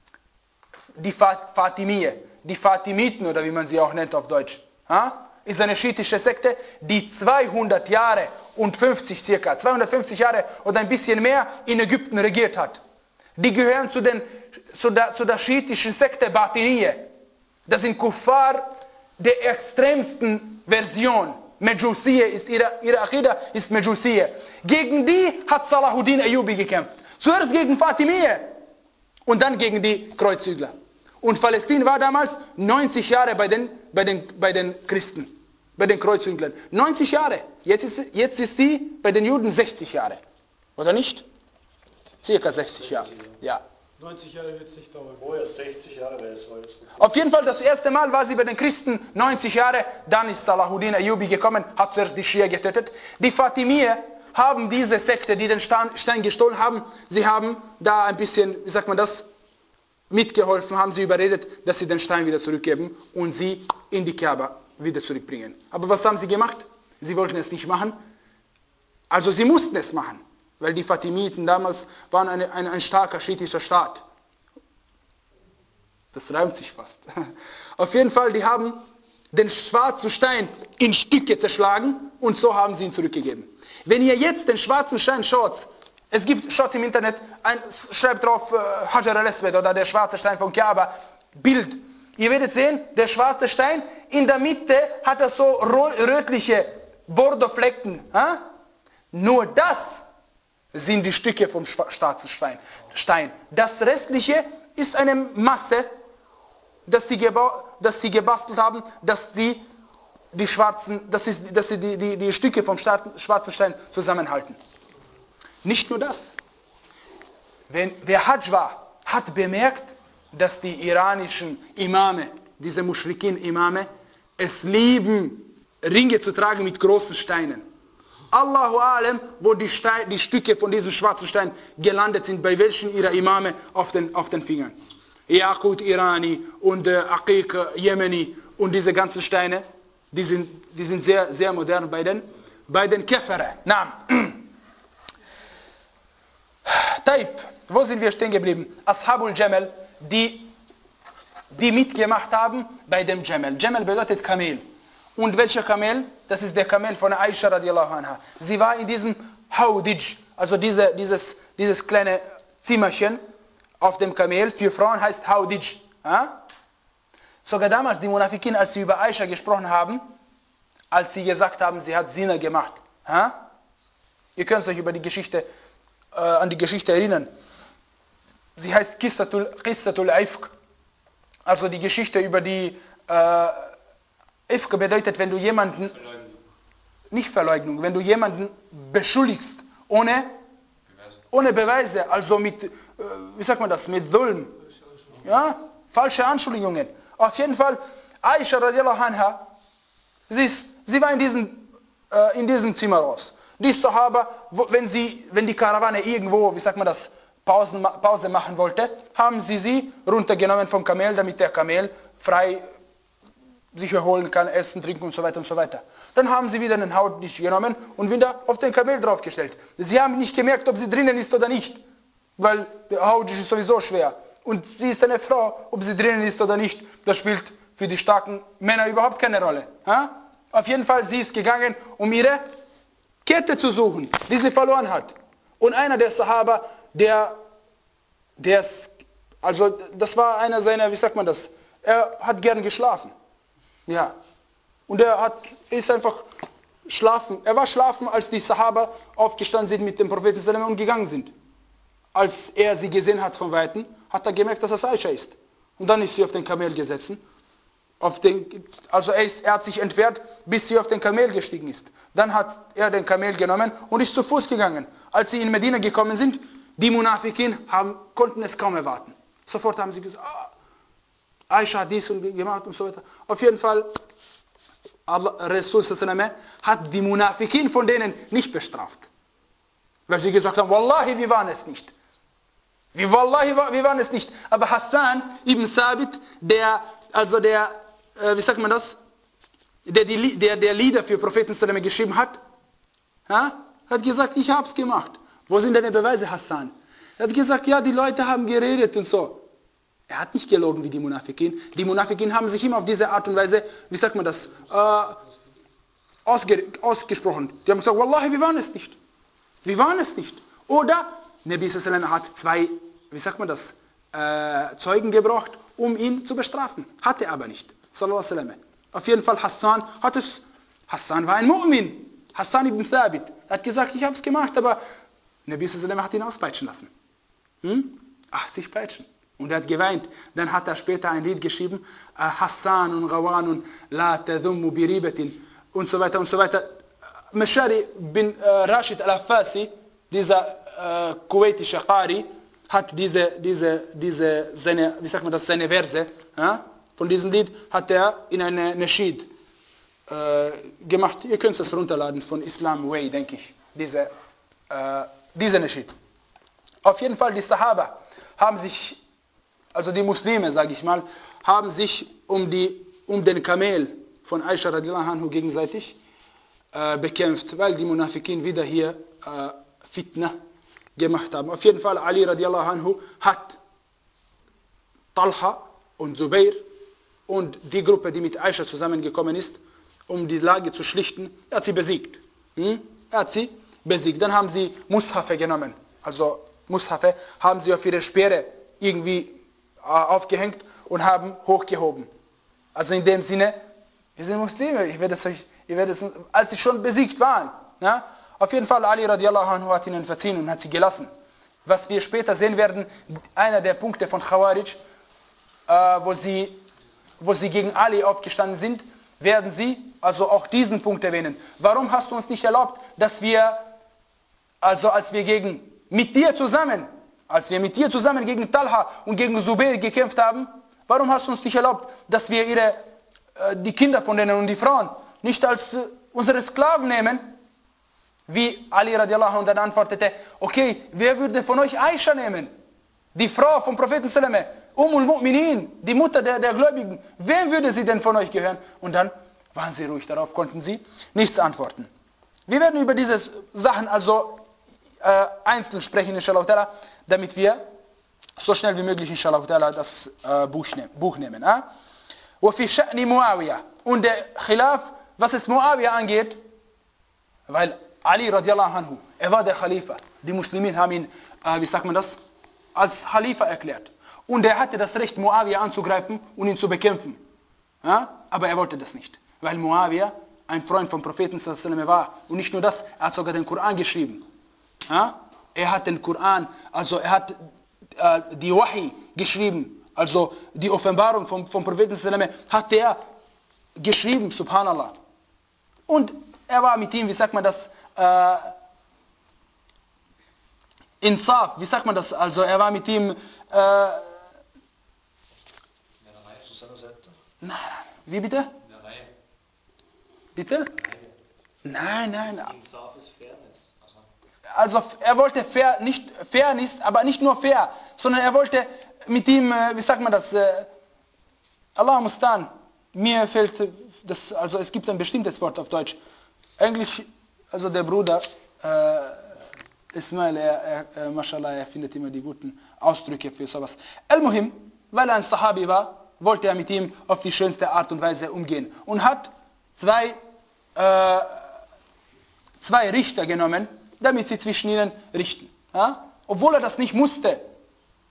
die Fatimiyye, die Fatimiten oder wie man sie auch nennt auf Deutsch, ja? ist eine schiitische Sekte, die zweihundert Jahre und fünfzig circa, zweihundertfünfzig Jahre oder ein bisschen mehr in Ägypten regiert hat. Die gehören zu, den, zu, der, zu der schiitischen Sekte Batiniyye. Das sind Kuffar der extremsten Version. Medjusiyye ist ihre, ihre Aqidah ist Medjusiyye. Gegen die hat Salahuddin Ayyubi gekämpft. Zuerst gegen Fatimiyye und dann gegen die Kreuzzügler. Und Palästina war damals neunzig Jahre bei den, bei den, bei den Christen, bei den Kreuzzüglern. neunzig Jahre. Jetzt ist, jetzt ist sie bei den Juden sechzig Jahre. Oder nicht? Circa sechzig Jahre. Ja. neunzig Jahre wird es nicht dauern. Oh ja, sechzig Jahre wäre es heute. Auf jeden Fall, das erste Mal war sie bei den Christen neunzig Jahre, dann ist Salahuddin Ayyubi gekommen, hat zuerst die Schia getötet. Die Fatimiyye haben diese Sekte, die den Stein gestohlen haben, sie haben da ein bisschen, wie sagt man das, mitgeholfen, haben sie überredet, dass sie den Stein wieder zurückgeben und sie in die Kaaba wieder zurückbringen. Aber was haben sie gemacht? Sie wollten es nicht machen, also sie mussten es machen. Weil die Fatimiten damals waren eine, eine, ein starker schiitischer Staat. Das reimt sich fast. Auf jeden Fall, die haben den schwarzen Stein in Stücke zerschlagen und so haben sie ihn zurückgegeben. Wenn ihr jetzt den schwarzen Stein schaut, es gibt, schaut im Internet, ein, schreibt drauf äh, Hajar al-Aswad oder der schwarze Stein von Kaaba, Bild. Ihr werdet sehen, der schwarze Stein, in der Mitte hat er so rötliche Bordeaux-Flecken. Äh? Nur das sind die Stücke vom schwarzen Stein. Das restliche ist eine Masse, dass sie, dass sie gebastelt haben, dass sie die schwarzen, dass sie, dass sie die, die, die Stücke vom schwarzen Stein zusammenhalten. Nicht nur das. Wenn, wer Hajj war, hat bemerkt, dass die iranischen Imame, diese Muschrikin-Imame, es lieben, Ringe zu tragen mit großen Steinen. Allahu Alem, wo die, Stein, die Stücke von diesem schwarzen Stein gelandet sind, bei welchen ihrer Imame auf den, auf den Fingern. Yaqut Irani und äh, Aqiq Yemeni und diese ganzen Steine, die sind, die sind sehr, sehr modern bei den, bei den Kefere. Naam. Taib, wo sind wir stehen geblieben? Ashabul Jamal, die, die mitgemacht haben bei dem Jamal. Jamal bedeutet Kamel. Und welcher Kamel? Das ist der Kamel von Aisha radiallahu anha. Sie war in diesem Haudij, also diese, dieses, dieses kleine Zimmerchen auf dem Kamel. Für Frauen heißt Haudij. Ja? Sogar damals die Munafikin, als sie über Aisha gesprochen haben, als sie gesagt haben, sie hat Zina gemacht. Ja? Ihr könnt euch über die Geschichte, äh, an die Geschichte erinnern. Sie heißt Qissatul, Qissatul Ifk. Also die Geschichte über die äh, Ifk bedeutet, wenn du jemanden, Verleugnung. nicht Verleugnung, wenn du jemanden beschuldigst, ohne, ohne Beweise, also mit, wie sagt man das, mit Dhulm, ja, falsche Anschuldigungen. Auf jeden Fall, Aisha radiallahu anha, sie, ist, sie war in diesem, äh, in diesem Zimmer raus. Die Sahaba, wo, wenn, sie, wenn die Karawane irgendwo, wie sagt man das, Pausen, Pause machen wollte, haben sie sie runtergenommen vom Kamel, damit der Kamel frei sich erholen kann, essen, trinken und so weiter und so weiter. Dann haben sie wieder den Hautdisch genommen und wieder auf den Kamel draufgestellt. Sie haben nicht gemerkt, ob sie drinnen ist oder nicht, weil der Hautdisch ist sowieso schwer. Und sie ist eine Frau, ob sie drinnen ist oder nicht, das spielt für die starken Männer überhaupt keine Rolle. Ha? Auf jeden Fall, sie ist gegangen, um ihre Kette zu suchen, die sie verloren hat. Und einer der Sahaba, der, der Also das war einer seiner, wie sagt man das, er hat gern geschlafen. Ja. Und er hat, ist einfach schlafen, er war schlafen, als die Sahaba aufgestanden sind mit dem Propheten sallam und gegangen sind. Als er sie gesehen hat von Weitem, hat er gemerkt, dass es Aisha ist. Und dann ist sie auf den Kamel gesetzt. Auf den, also er, ist, er hat sich entfernt, bis sie auf den Kamel gestiegen ist. Dann hat er den Kamel genommen und ist zu Fuß gegangen. Als sie in Medina gekommen sind, die Munafikin haben, konnten es kaum erwarten. Sofort haben sie gesagt, ah, Aisha hat dies und gemacht und so weiter. Auf jeden Fall, Allah, Rasul hat die Munafikin von denen nicht bestraft. Weil sie gesagt haben, Wallahi, wir waren es nicht. Wir, Wallahi, wir waren es nicht. Aber Hassan ibn Sabit, der, also der, äh, wie sagt man das, der, die, der, der Lieder für Propheten sallam geschrieben hat, ja, hat gesagt, ich hab's gemacht. Wo sind deine Beweise, Hassan? Er hat gesagt, ja, die Leute haben geredet und so. Er hat nicht gelogen wie die Munafikin. Die Munafikin haben sich immer auf diese Art und Weise, wie sagt man das, äh, ausge, ausgesprochen. Die haben gesagt, Wallahi, wir waren es nicht. Wir waren es nicht. Oder, Nabi sallam hat zwei, wie sagt man das, äh, Zeugen gebraucht, um ihn zu bestrafen. Hat er aber nicht. Sallallahu alaihi wasallam. Auf jeden Fall, Hassan hat es, Hassan war ein Mu'min. Hassan ibn Thabit. Er hat gesagt, ich habe es gemacht, aber Nabi sallam hat ihn auspeitschen lassen. Hm? Ach, sich peitschen. Und er hat geweint. Dann hat er später ein Lied geschrieben, Hassan und Rawan la tadhummu biribatin und so weiter und so weiter. Mashari bin äh, Rashid al-Affasi, dieser äh, kuwaitische Qari, hat diese, diese, diese seine, wie sagt man das, seine Verse, ja? Von diesem Lied hat er in eine Nasheed äh, gemacht. Ihr könnt es runterladen von Islam Way, denke ich, diese, äh, diese Nasheed. Auf jeden Fall, die Sahaba haben sich, also die Muslime, sage ich mal, haben sich um, die, um den Kamel von Aisha radiallahu anhu gegenseitig äh, bekämpft, weil die Munafikin wieder hier äh, Fitna gemacht haben. Auf jeden Fall, Ali radiallahu anhu hat Talha und Zubair und die Gruppe, die mit Aisha zusammengekommen ist, um die Lage zu schlichten, er hat sie besiegt. Hm? Er hat sie besiegt. Dann haben sie Mushafe genommen, also Mushafe haben sie auf ihre Speere irgendwie äh, aufgehängt und haben hochgehoben. Also in dem Sinne, wir sind Muslime, ich werde es euch, ihr werdet es, als sie schon besiegt waren. Ja? Auf jeden Fall, Ali radiallahu anhu hat ihnen verziehen und hat sie gelassen. Was wir später sehen werden, einer der Punkte von Khawarij, äh, wo, sie, wo sie gegen Ali aufgestanden sind, werden sie also auch diesen Punkt erwähnen. Warum hast du uns nicht erlaubt, dass wir, also als wir gegen mit dir zusammen, als wir mit dir zusammen gegen Talha und gegen Zubair gekämpft haben, warum hast du uns nicht erlaubt, dass wir ihre, äh, die Kinder von denen und die Frauen nicht als äh, unsere Sklaven nehmen? Wie Ali radiallahu anhu dann antwortete, okay, wer würde von euch Aisha nehmen? Die Frau vom Propheten sallam, Ummul Mu'minin, die Mutter der, der Gläubigen, wem würde sie denn von euch gehören? Und dann waren sie ruhig, darauf konnten sie nichts antworten. Wir werden über diese Sachen also Äh, einzeln sprechen, inshallah, damit wir so schnell wie möglich, inshallah, das äh, Buch, ne Buch nehmen. Äh? وفي شأن Muawiyah. Und der Khilaf, was es Muawiyah angeht, weil Ali radiallahu anhu, er war der Khalifa. Die Muslimen haben ihn, äh, wie sagt man das, als Khalifa erklärt. Und er hatte das Recht, Muawiyah anzugreifen und ihn zu bekämpfen. Ja? Aber er wollte das nicht, weil Muawiyah ein Freund vom Propheten sallallahu alaihi wasallam war. Und nicht nur das, er hat sogar den Koran geschrieben. Ja? Er hat den Koran, also er hat äh, die Wahi geschrieben, also die Offenbarung vom, vom Propheten sallam, hat er geschrieben, subhanallah. Und er war mit ihm, wie sagt man das, äh, Insaf, wie sagt man das, also er war mit ihm, äh, nein, wie bitte? Bitte? Nein, nein. Also er wollte fair, nicht Fairness, aber nicht nur fair, sondern er wollte mit ihm, wie sagt man das, äh, Allah mustan, mir fällt das, also es gibt ein bestimmtes Wort auf Deutsch. Eigentlich, also der Bruder äh, Ismail, er, er, er, mashallah, er findet immer die guten Ausdrücke für sowas. Al-Muhim, weil er ein Sahabi war, wollte er mit ihm auf die schönste Art und Weise umgehen und hat zwei, äh, zwei Richter genommen, damit sie zwischen ihnen richten. Ja? Obwohl er das nicht musste.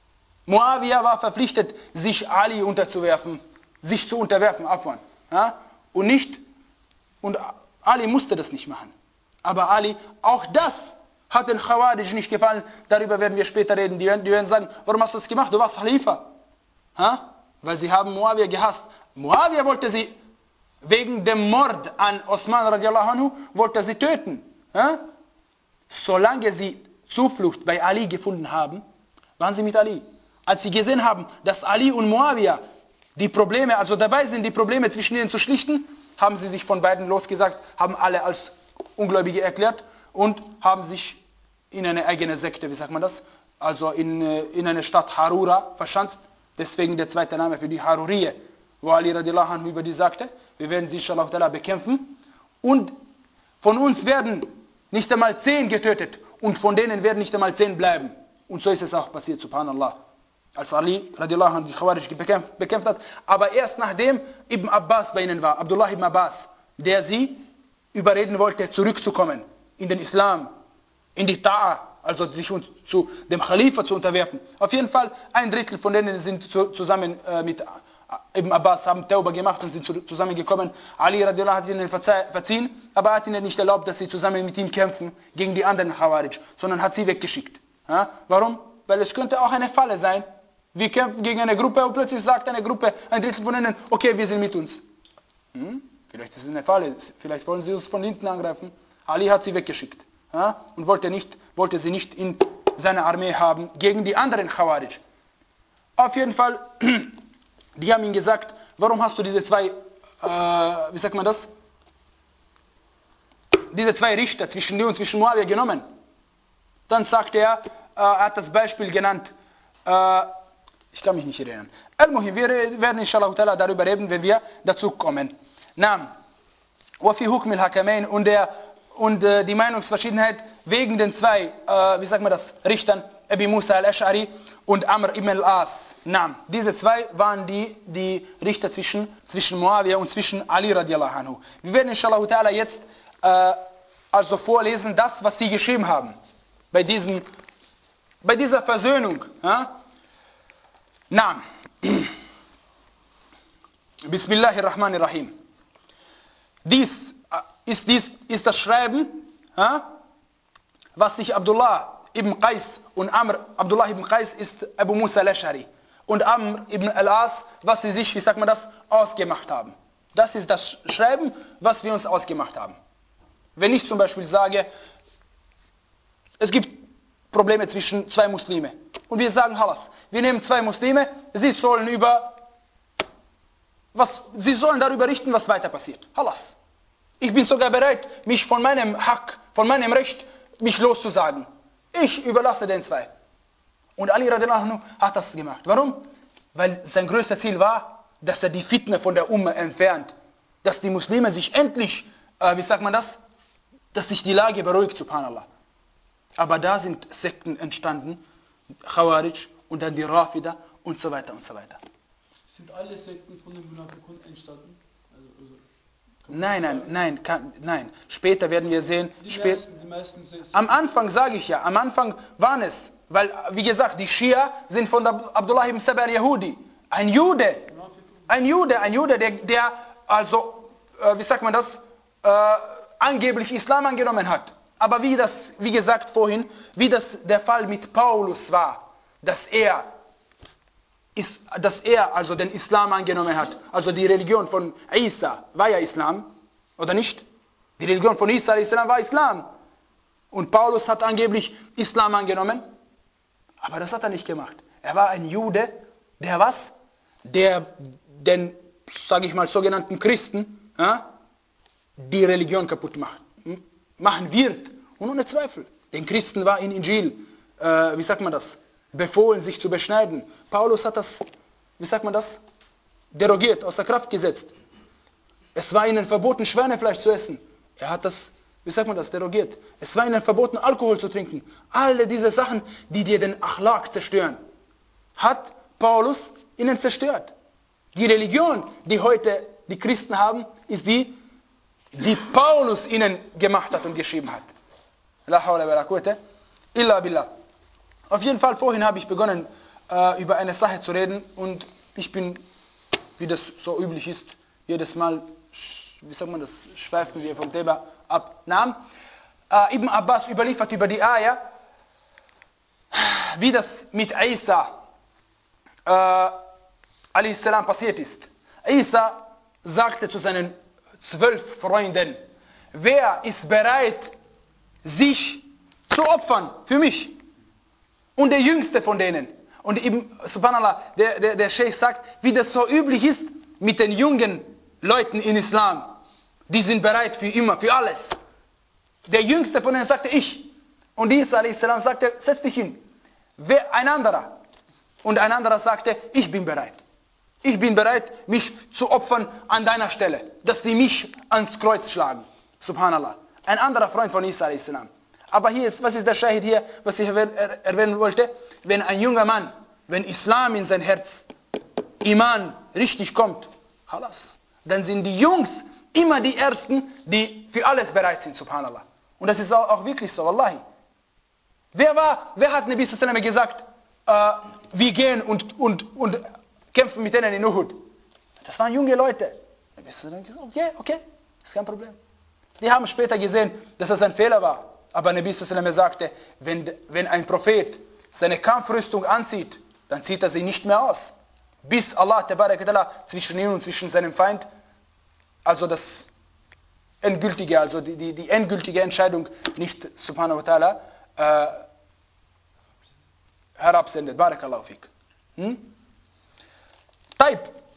Muawiyah war verpflichtet, sich Ali unterzuwerfen, sich zu unterwerfen, Afwan. Ja? Und nicht, und Ali musste das nicht machen. Aber Ali, auch das hat den Khawarij nicht gefallen. Darüber werden wir später reden. Die, die werden sagen, warum hast du das gemacht? Du warst Khalifa. Ja? Weil sie haben Muawiyah gehasst. Muawiyah wollte sie, wegen dem Mord an Osman radiallahu anhu, wollte sie töten. Ja? Solange sie Zuflucht bei Ali gefunden haben, waren sie mit Ali. Als sie gesehen haben, dass Ali und Muawiyah die Probleme, also dabei sind, die Probleme zwischen ihnen zu schlichten, haben sie sich von beiden losgesagt, haben alle als Ungläubige erklärt und haben sich in eine eigene Sekte, wie sagt man das, also in, in eine Stadt Harura verschanzt. Deswegen der zweite Name für die Haruriye, wo Ali radiallahu anhu über die sagte, wir werden sie inshallah ta'ala bekämpfen und von uns werden nicht einmal zehn getötet und von denen werden nicht einmal zehn bleiben. Und so ist es auch passiert, subhanallah. Als Ali radiallahu anhu die Khawarij bekämpft, bekämpft hat, aber erst nachdem Ibn Abbas bei ihnen war, Abdullah ibn Abbas, der sie überreden wollte, zurückzukommen in den Islam, in die Ta'a, also sich uns zu dem Khalifa zu unterwerfen. Auf jeden Fall, ein Drittel von denen sind zu, zusammen äh, mit Ibn Abbas, haben Tauba gemacht und sind zu, zusammengekommen. Ali radiallahu anhu hat ihnen verziehen, aber hat ihnen nicht erlaubt, dass sie zusammen mit ihm kämpfen gegen die anderen Khawarij, sondern hat sie weggeschickt. Ja? Warum? Weil es könnte auch eine Falle sein. Wir kämpfen gegen eine Gruppe und plötzlich sagt eine Gruppe, ein Drittel von ihnen, okay, wir sind mit uns. Hm? Vielleicht ist es eine Falle, vielleicht wollen sie uns von hinten angreifen. Ali hat sie weggeschickt. Ja? Und wollte, nicht, wollte sie nicht in seiner Armee haben gegen die anderen Khawarij. Auf jeden Fall, die haben ihm gesagt, warum hast du diese zwei, äh, wie sagt man das? Diese zwei Richter zwischen dir und zwischen Muawiyah genommen. Dann sagte er, äh, er hat das Beispiel genannt, äh, ich kann mich nicht erinnern. Al-Muhim, wir werden inshallah ta'ala darüber reden, wenn wir dazu kommen. Nam, wa fi hukm al-Hakamain und der und äh, die Meinungsverschiedenheit wegen den zwei, äh, wie sagt man das, Richtern, Abi Musa al-Ash'ari und Amr ibn al-As. Nam, diese zwei waren die, die Richter zwischen, zwischen Muawiyah und zwischen Ali radiallahu anhu. Wir werden inshallah ta'ala jetzt äh, also vorlesen, das, was sie geschrieben haben, bei, diesen, bei dieser Versöhnung. Ja? Naam. Bismillahirrahmanirrahim. Dies ist, dies ist das Schreiben, ja, was sich Abdullah ibn Qais und Amr, Abdullah ibn Qais ist Abu Musa al-Ash'ari und Amr ibn al-As, was sie sich, wie sagt man das, ausgemacht haben. Das ist das Schreiben, was wir uns ausgemacht haben. Wenn ich zum Beispiel sage, es gibt Probleme zwischen zwei Muslime. Und wir sagen, Halas, wir nehmen zwei Muslime, sie sollen über, was, sie sollen darüber richten, was weiter passiert. Halas. Ich bin sogar bereit, mich von meinem Hak, von meinem Recht, mich loszusagen. Ich überlasse den zwei. Und Ali radiallahu anhu hat das gemacht. Warum? Weil sein größtes Ziel war, dass er die Fitne von der Umma entfernt. Dass die Muslime sich endlich, äh, wie sagt man das? Dass sich die Lage beruhigt, subhanallah. Aber da sind Sekten entstanden, Khawarij und dann die Rafida und so weiter und so weiter. Sind alle Sekten von den Munafiqun entstanden? Also, also, nein, nein, nein, kann, nein. Später werden wir sehen. Die spät, meisten, die meisten Sekten. Am Anfang sage ich ja, am Anfang waren es, weil, wie gesagt, die Schia sind von Abdullah ibn Saba al-Yahudi. Ein Jude, ein Jude, ein Jude, der, der also, äh, wie sagt man das, äh, angeblich Islam angenommen hat. Aber wie das, wie gesagt vorhin, wie das der Fall mit Paulus war, dass er, ist, dass er also den Islam angenommen hat, also die Religion von Isa war ja Islam, oder nicht? Die Religion von Isa Islam war Islam. Und Paulus hat angeblich Islam angenommen, aber das hat er nicht gemacht. Er war ein Jude, der was? Der den, sage ich mal, sogenannten Christen, ja, die Religion kaputt macht. machen wird. Und ohne Zweifel. Den Christen war in Injil, äh, wie sagt man das, befohlen, sich zu beschneiden. Paulus hat das, wie sagt man das, derogiert, außer Kraft gesetzt. Es war ihnen verboten, Schweinefleisch zu essen. Er hat das, wie sagt man das, derogiert. Es war ihnen verboten, Alkohol zu trinken. Alle diese Sachen, die dir den Achlaq zerstören, hat Paulus ihnen zerstört. Die Religion, die heute die Christen haben, ist die, die Paulus ihnen gemacht hat und geschrieben hat. La hawla wa la quwwata illa billah. Auf jeden Fall, vorhin habe ich begonnen, äh, über eine Sache zu reden und ich bin, wie das so üblich ist, jedes Mal, wie sagt man das, schweifen wir vom Thema ab. Naam. Äh, Ibn Abbas überliefert über die Ayah, wie das mit Isa äh, a.s. passiert ist. Isa sagte zu seinen zwölf Freunden, wer ist bereit, sich zu opfern für mich? Und der jüngste von denen. Und eben, subhanallah, der, der, der Sheikh sagt, wie das so üblich ist mit den jungen Leuten in Islam. Die sind bereit für immer, für alles. Der jüngste von denen sagte, ich. Und Isa a.s. sagte, setz dich hin. Wer, ein anderer. Und ein anderer sagte, ich bin bereit. Ich bin bereit, mich zu opfern an deiner Stelle. Dass sie mich ans Kreuz schlagen. Subhanallah. Ein anderer Freund von Isa a.s. Aber hier ist, was ist der Shahid hier, was ich erwähnen wollte? Wenn ein junger Mann, wenn Islam in sein Herz, Iman richtig kommt, halas, dann sind die Jungs immer die Ersten, die für alles bereit sind, subhanallah. Und das ist auch, auch wirklich so, wallahi. Wer war, wer hat Nabi sallallahu alaihi wasallam gesagt, äh, wir gehen und, und, und kämpfen mit denen in Uhud? Das waren junge Leute. Nabi sallallahu alaihi wasallam gesagt, okay, okay, ist kein Problem. Die haben später gesehen, dass das ein Fehler war. Aber Nabi sallallahu alaihi wasallam sagte, wenn, wenn ein Prophet seine Kampfrüstung anzieht, dann zieht er sie nicht mehr aus. Bis Allah zwischen ihm und zwischen seinem Feind, also das endgültige, also die, die, die endgültige Entscheidung nicht, subhanahu wa ta'ala, äh, herabsendet. Barakallahu fik. Hm? Taib.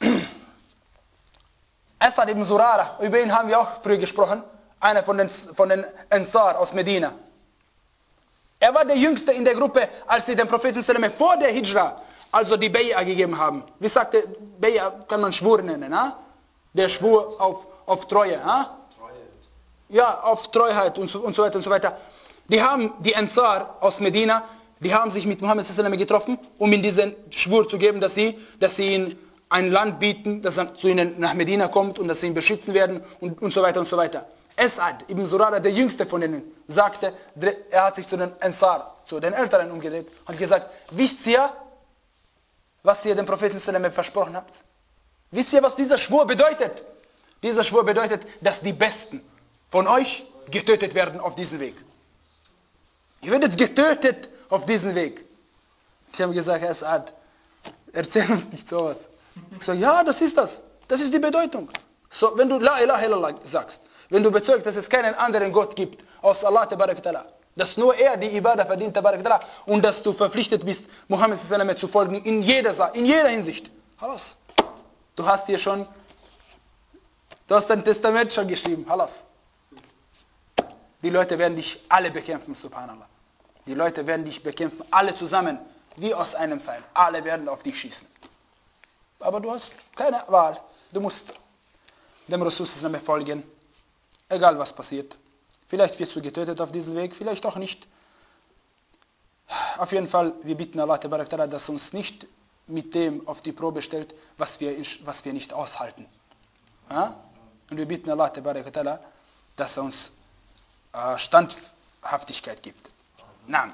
Asad ibn Zurara, über ihn haben wir auch früher gesprochen, einer von den, von den Ansar aus Medina. Er war der Jüngste in der Gruppe, als sie dem Propheten vor der Hijra, also die Bay'a gegeben haben. Wie sagte, Bay'a kann man Schwur nennen, ha? Der Schwur auf, auf Treue. Ha? Ja, auf Treuheit und so, und so weiter und so weiter. Die haben, die Ansar aus Medina, die haben sich mit Muhammad getroffen, um ihm diesen Schwur zu geben, dass sie, dass sie ihm ein Land bieten, dass er zu ihnen nach Medina kommt und dass sie ihn beschützen werden und, und so weiter und so weiter. Asad ibn Zurara, der jüngste von ihnen, sagte, er hat sich zu den Ansar, zu den Älteren umgedreht und hat gesagt, wisst ihr, was ihr dem Propheten versprochen habt? Wisst ihr, was dieser Schwur bedeutet? Dieser Schwur bedeutet, dass die Besten von euch getötet werden auf diesem Weg. Ihr werdet getötet auf diesem Weg. Ich habe gesagt, Asad, erzähl uns nicht sowas. Ich sage, ja, das ist das. Das ist die Bedeutung. So, wenn du La ilaha illallah sagst, wenn du bezeugst, dass es keinen anderen Gott gibt, außer Allah, tabarak ta'ala, dass nur er die Ibadah verdient, tabarak ta'ala, und dass du verpflichtet bist, Muhammad zu folgen, in jeder, in jeder Hinsicht. Halas. Du hast hier schon, du hast dein Testament schon geschrieben. Halas. Die Leute werden dich alle bekämpfen, subhanallah. Die Leute werden dich bekämpfen, alle zusammen, wie aus einem Pfeil. Alle werden auf dich schießen. Aber du hast keine Wahl. Du musst dem Rasul folgen. Egal was passiert. Vielleicht wirst du getötet auf diesem Weg, vielleicht auch nicht. Auf jeden Fall, wir bitten Allah, dass er uns nicht mit dem auf die Probe stellt, was wir, was wir nicht aushalten. Ja? Und wir bitten Allah, dass er uns äh, Standhaftigkeit gibt. Na.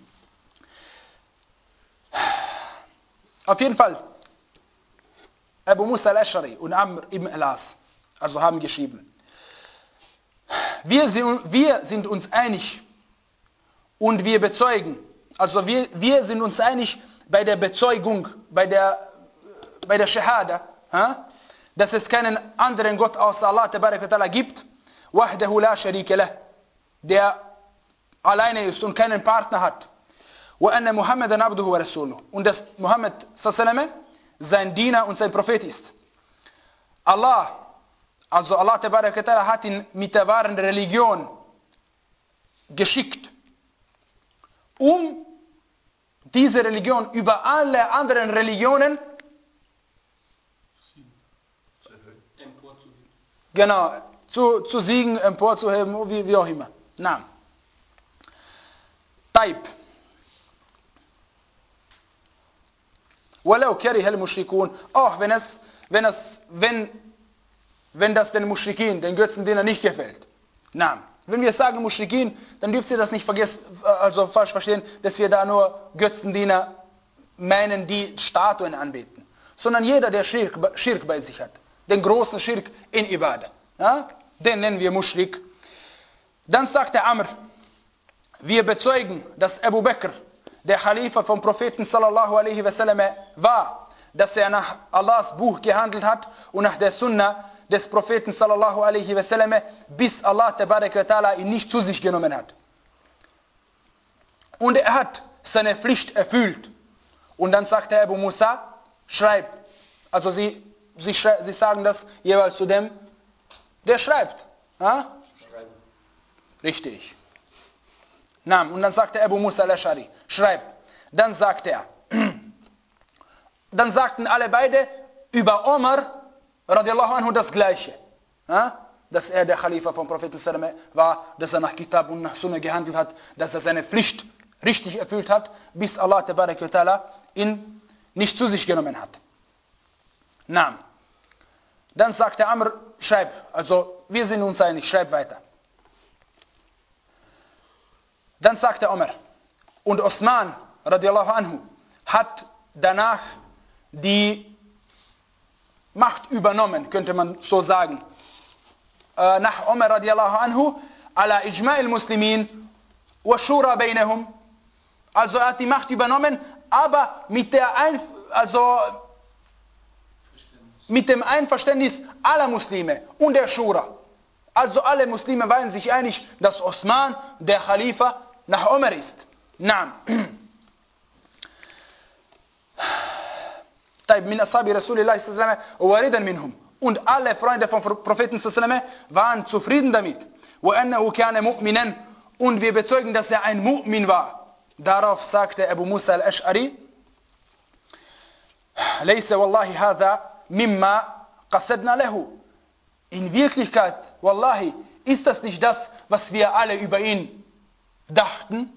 Auf jeden Fall, Abu Musa al-Ash'ari und Amr ibn al-As, also haben geschrieben, Wir sind, wir sind uns einig und wir bezeugen, also wir, wir sind uns einig bei der Bezeugung, bei der, bei der Shahada, ha? Dass es keinen anderen Gott außer Allah tabarak wa ta'ala gibt, wahdahu la sharika lah, der alleine ist und keinen Partner hat, wa anna Muhammadan abduhu wa rasuluhu, und dass Muhammad sallallahu sein Diener und sein Prophet ist. Allah, also Allah tabarak wa ta'ala hat ihn mit der wahren Religion geschickt, um diese Religion über alle anderen Religionen genau, zu, zu siegen, emporzuheben, wie, wie auch immer. Na. Taib. Walau kariha al-mushrikun, auch wenn es, wenn es, wenn, wenn das den Muschrikin, den Götzendiener nicht gefällt. Na. Wenn wir sagen Muschrikin, dann dürft ihr das nicht vergessen, also falsch verstehen, dass wir da nur Götzendiener meinen, die Statuen anbeten, sondern jeder, der Schirk, Schirk bei sich hat, den großen Schirk in Ibadah, ja, den nennen wir Mushrik. Dann sagte Amr, wir bezeugen, dass Abu Bakr, der Khalifa vom Propheten sallallahu alaihi wasallam war, dass er nach Allahs Buch gehandelt hat und nach der Sunna des Propheten sallallahu alaihi wasallam, bis Allah tabarak wa ta'ala ihn nicht zu sich genommen hat. Und er hat seine Pflicht erfüllt. Und dann sagte Abu Musa, schreib. Also sie, sie, sie sagen das jeweils zu dem, der schreibt. Ja? Schreiben. Richtig. Na, und dann sagte Abu Musa al-Ash'ari, schreib. Dann sagte er, dann sagten alle beide über Omar radiallahu anhu das Gleiche. Ja? Dass er der Khalifa vom Propheten sallam war, dass er nach Kitab und nach Sunna gehandelt hat, dass er seine Pflicht richtig erfüllt hat, bis Allah tabarak wa ta'ala ihn nicht zu sich genommen hat. Na, dann sagte Amr, schreib. Also wir sind uns einig, schreib weiter. Dann sagte Omar, und Osman radiallahu anhu hat danach die Macht übernommen, könnte man so sagen. Äh, nach Omar radiallahu anhu, ala ijma'il muslimin wa shura bainahum. Also er hat die Macht übernommen, aber mit der Einf also mit dem Einverständnis aller Muslime und der Shura. Also alle Muslime waren sich einig, dass Osman der Khalifa nach Omar ist. Naam. Min ashabi Rasulillah sallallahu alaihi wasallam waridan minhum. Und alle Freunde vom Propheten sallallahu alaihi wasallam waren zufrieden damit. Wa annahu kana mu'minan. Und wir bezeugen, dass er ein Mu'min war. Darauf sagte Abu Musa al-Ash'ari, Laysa wallahi hadha mimma qasadna lahu. In Wirklichkeit, wallahi, ist das nicht das, was wir alle über ihn dachten?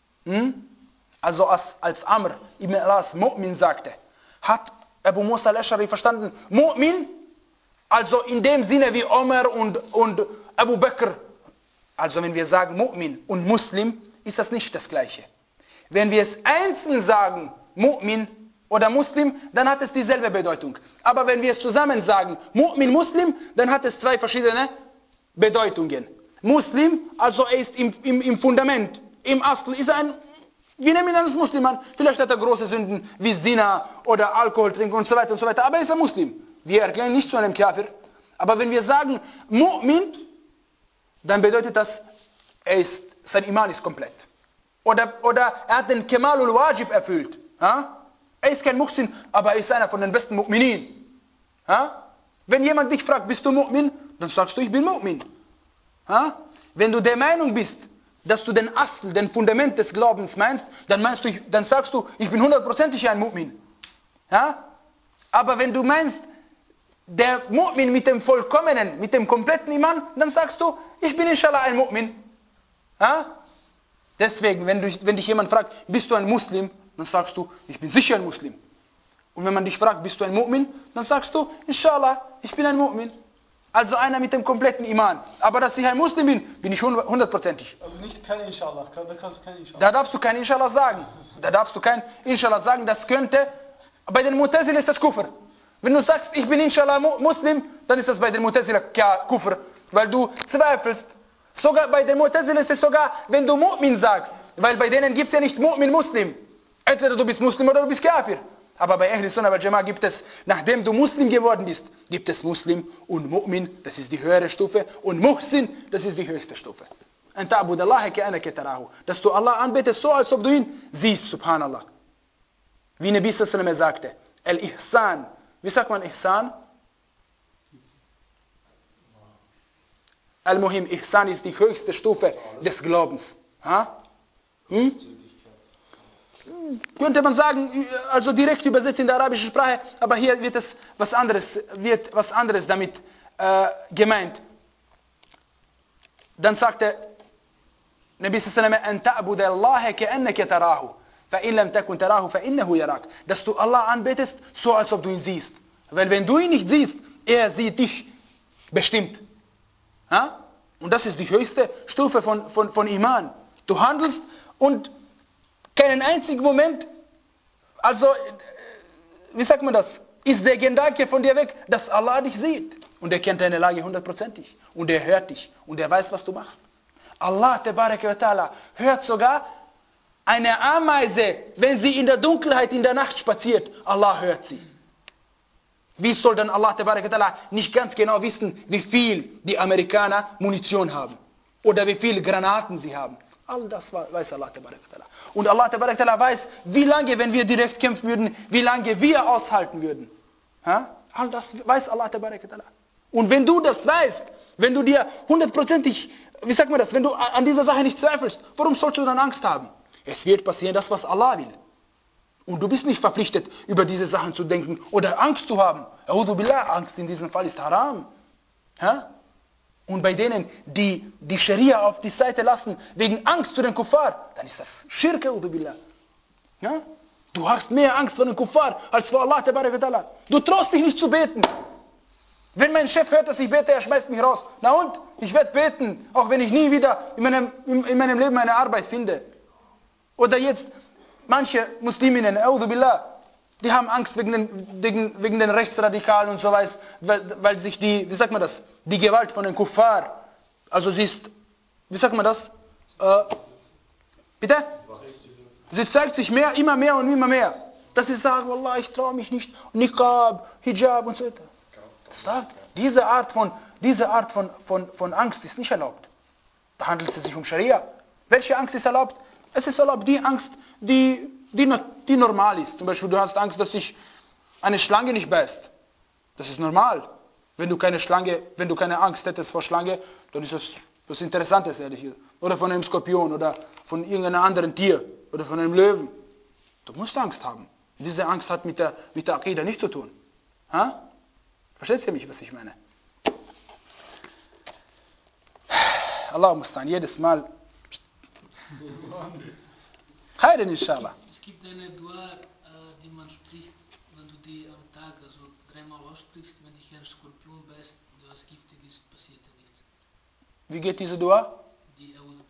Hm? Also als, als Amr ibn Alas Mu'min sagte, hat Abu Musa al-Ash'ari verstanden, Mu'min, also in dem Sinne wie Omar und, und Abu Bakr. Also wenn wir sagen Mu'min und Muslim, ist das nicht das Gleiche. Wenn wir es einzeln sagen, Mu'min oder Muslim, dann hat es dieselbe Bedeutung. Aber wenn wir es zusammen sagen, Mu'min, Muslim, dann hat es zwei verschiedene Bedeutungen. Muslim, also er ist im, im, im Fundament, im Asl, ist ein, wir nehmen ihn als Muslim an. Vielleicht hat er große Sünden wie Zina oder Alkohol trinken und so weiter und so weiter, aber er ist ein Muslim. Wir erkennen nicht zu einem Kafir. Aber wenn wir sagen Mu'min, dann bedeutet das, er ist, sein Iman ist komplett. Oder, oder er hat den Kemalul Wajib erfüllt. Ha? Er ist kein Muhsin, aber er ist einer von den besten Mu'minin. Ha? Wenn jemand dich fragt, bist du Mu'min? Dann sagst du, ich bin Mu'min. Ha? Wenn du der Meinung bist, dass du den Asl, den Fundament des Glaubens meinst, dann, meinst du, dann sagst du, ich bin hundertprozentig ein Mu'min. Ha? Aber wenn du meinst, der Mu'min mit dem vollkommenen, mit dem kompletten Iman, dann sagst du, ich bin inshallah ein Mu'min. Ha? Deswegen, wenn, du, wenn dich jemand fragt, bist du ein Muslim, dann sagst du, ich bin sicher ein Muslim. Und wenn man dich fragt, bist du ein Mu'min, dann sagst du, inshallah, ich bin ein Mu'min. Also einer mit dem kompletten Iman. Aber dass ich ein Muslim bin, bin ich hundertprozentig. Also nicht kein Inshallah, da kannst du kein Inshallah. Da darfst du kein Inshallah sagen. Da darfst du kein Inshallah sagen, das könnte, bei den Mu'tazila ist das Kufr. Wenn du sagst, ich bin inshallah Muslim, dann ist das bei den Mu'tazila Kufr, weil du zweifelst. Sogar bei den Mu'tazila ist es sogar, wenn du Mu'min sagst, weil bei denen gibt es ja nicht Mu'min Muslim. Entweder du bist Muslim oder du bist Kafir. Aber bei Ahl Sunnah wal Jama'ah gibt es, nachdem du Muslim geworden bist, gibt es Muslim und Mu'min, das ist die höhere Stufe, und Muhsin, das ist die höchste Stufe. Dass du Allah anbetest, so als ob du ihn siehst, subhanallah. Wie Nabi sallallahu alaihi wasallam sagte, Al-Ihsan. Wie sagt man Ihsan? Al-Muhim, Ihsan ist die höchste Stufe des Glaubens. Ha? Hm? Könnte man sagen, also direkt übersetzt in der arabischen Sprache, aber hier wird es was anderes, wird was anderes damit äh, gemeint. Dann sagte Nabi sallallahu alaihi wasallam, an ta'budu Allah ka'annaka tarahu, fa in lam takun tarahu fa innahu yarak. Dass du Allah anbetest, so als ob du ihn siehst. Weil wenn du ihn nicht siehst, er sieht dich bestimmt. Ha? Und das ist die höchste Stufe von, von, von Iman. Du handelst und keinen einzigen Moment Also, wie sagt man das? Ist der Gedanke von dir weg, dass Allah dich sieht. Und er kennt deine Lage hundertprozentig. Und er hört dich. Und er weiß, was du machst. Allah, Tabaraka wa Ta'ala, hört sogar eine Ameise, wenn sie in der Dunkelheit in der Nacht spaziert. Allah hört sie. Wie soll dann Allah, Tabaraka wa Ta'ala, nicht ganz genau wissen, wie viel die Amerikaner Munition haben? Oder wie viele Granaten sie haben? All das weiß Allah, Tabaraka wa Ta'ala. Und Allah, Tabaraka wa Ta'ala, weiß, wie lange, wenn wir direkt kämpfen würden, wie lange wir aushalten würden. Ha? All das weiß Allah, Tabaraka wa Ta'ala. Und wenn du das weißt, wenn du dir hundertprozentig, wie sagt man das, wenn du an dieser Sache nicht zweifelst, warum sollst du dann Angst haben? Es wird passieren, das, was Allah will. Und du bist nicht verpflichtet, über diese Sachen zu denken oder Angst zu haben. A'udhu billah, Angst in diesem Fall ist haram. Ha? Und bei denen, die die Scharia auf die Seite lassen, wegen Angst zu den Kuffar, dann ist das Schirk, A'udhu billah. Ja? Du hast mehr Angst vor den Kuffar als vor Allah, Tabaraka wa Ta'ala. Du traust dich nicht zu beten. Wenn mein Chef hört, dass ich bete, er schmeißt mich raus. Na und? Ich werde beten, auch wenn ich nie wieder in meinem, in meinem Leben eine Arbeit finde. Oder jetzt, manche Musliminnen, A'udhu billah, die haben Angst wegen den, wegen, wegen den Rechtsradikalen und so weiter, weil, weil sich die, wie sagt man das, die Gewalt von den Kuffar, also sie ist, wie sagt man das? Äh, bitte? Sie zeigt sich mehr, immer mehr und immer mehr. Dass sie sagen, Wallah, ich traue mich nicht, Niqab, Hijab und so weiter. Das darf, diese Art, von, diese Art von, von, von Angst ist nicht erlaubt. Da handelt es sich um Scharia. Welche Angst ist erlaubt? Es ist erlaubt die Angst, die, die, die normal ist. Zum Beispiel, du hast Angst, dass dich eine Schlange nicht beißt. Das ist normal. Wenn du keine Schlange, wenn du keine Angst hättest vor Schlange, dann ist das was Interessantes, ehrlich. Oder von einem Skorpion oder von irgendeinem anderen Tier oder von einem Löwen. Du musst Angst haben. Diese Angst hat mit der, mit der Aqidah nichts zu tun. Ha? Versteht ihr mich, was ich meine? Allah muss dann jedes Mal. Khairan, inshallah. Es gibt eine Dua, die man spricht, wenn du die am Tag, also dreimal aussprichst, wenn dich ein Skorpion beißt, was Giftiges passiert ja nichts. Wie geht diese Dua? Die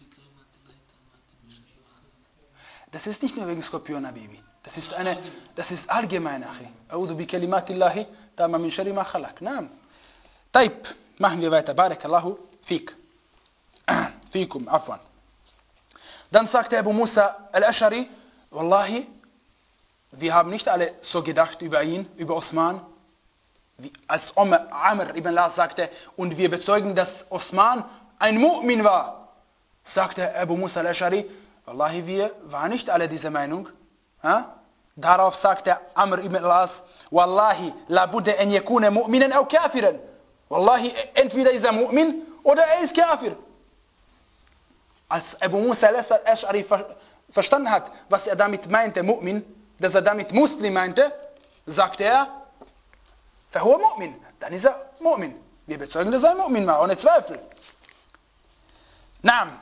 Das ist nicht nur wegen Skorpion, Habibi. Das ist eine, das ist allgemein, Achi. A'udhu bi kalimatillahi tama min sharri ma khalaq. Naam. Taib, machen wir weiter. Barakallahu fik. Fikum, afwan. Dann sagte Abu Musa al-Ash'ari, Wallahi, wir haben nicht alle so gedacht über ihn, über Osman, wie als Umar Amr ibn Las sagte, und wir bezeugen, dass Osman ein Mu'min war. Sagte Abu Musa al-Ash'ari, Wallahi, wir waren nicht alle dieser Meinung. Ha? Darauf sagte Amr ibn Las, Wallahi, la budde en yakuna mu'minan au kafiran. Wallahi, entweder ist er Mu'min oder er ist Kafir. Als Abu Musa al-Ash'ari verstanden hat, was er damit meinte, Mu'min, dass er damit Muslim meinte, sagte er, Fahuwa Mu'min, dann ist er Mu'min. Wir bezeugen, dass er ein Mu'min war, ohne Zweifel. Naam.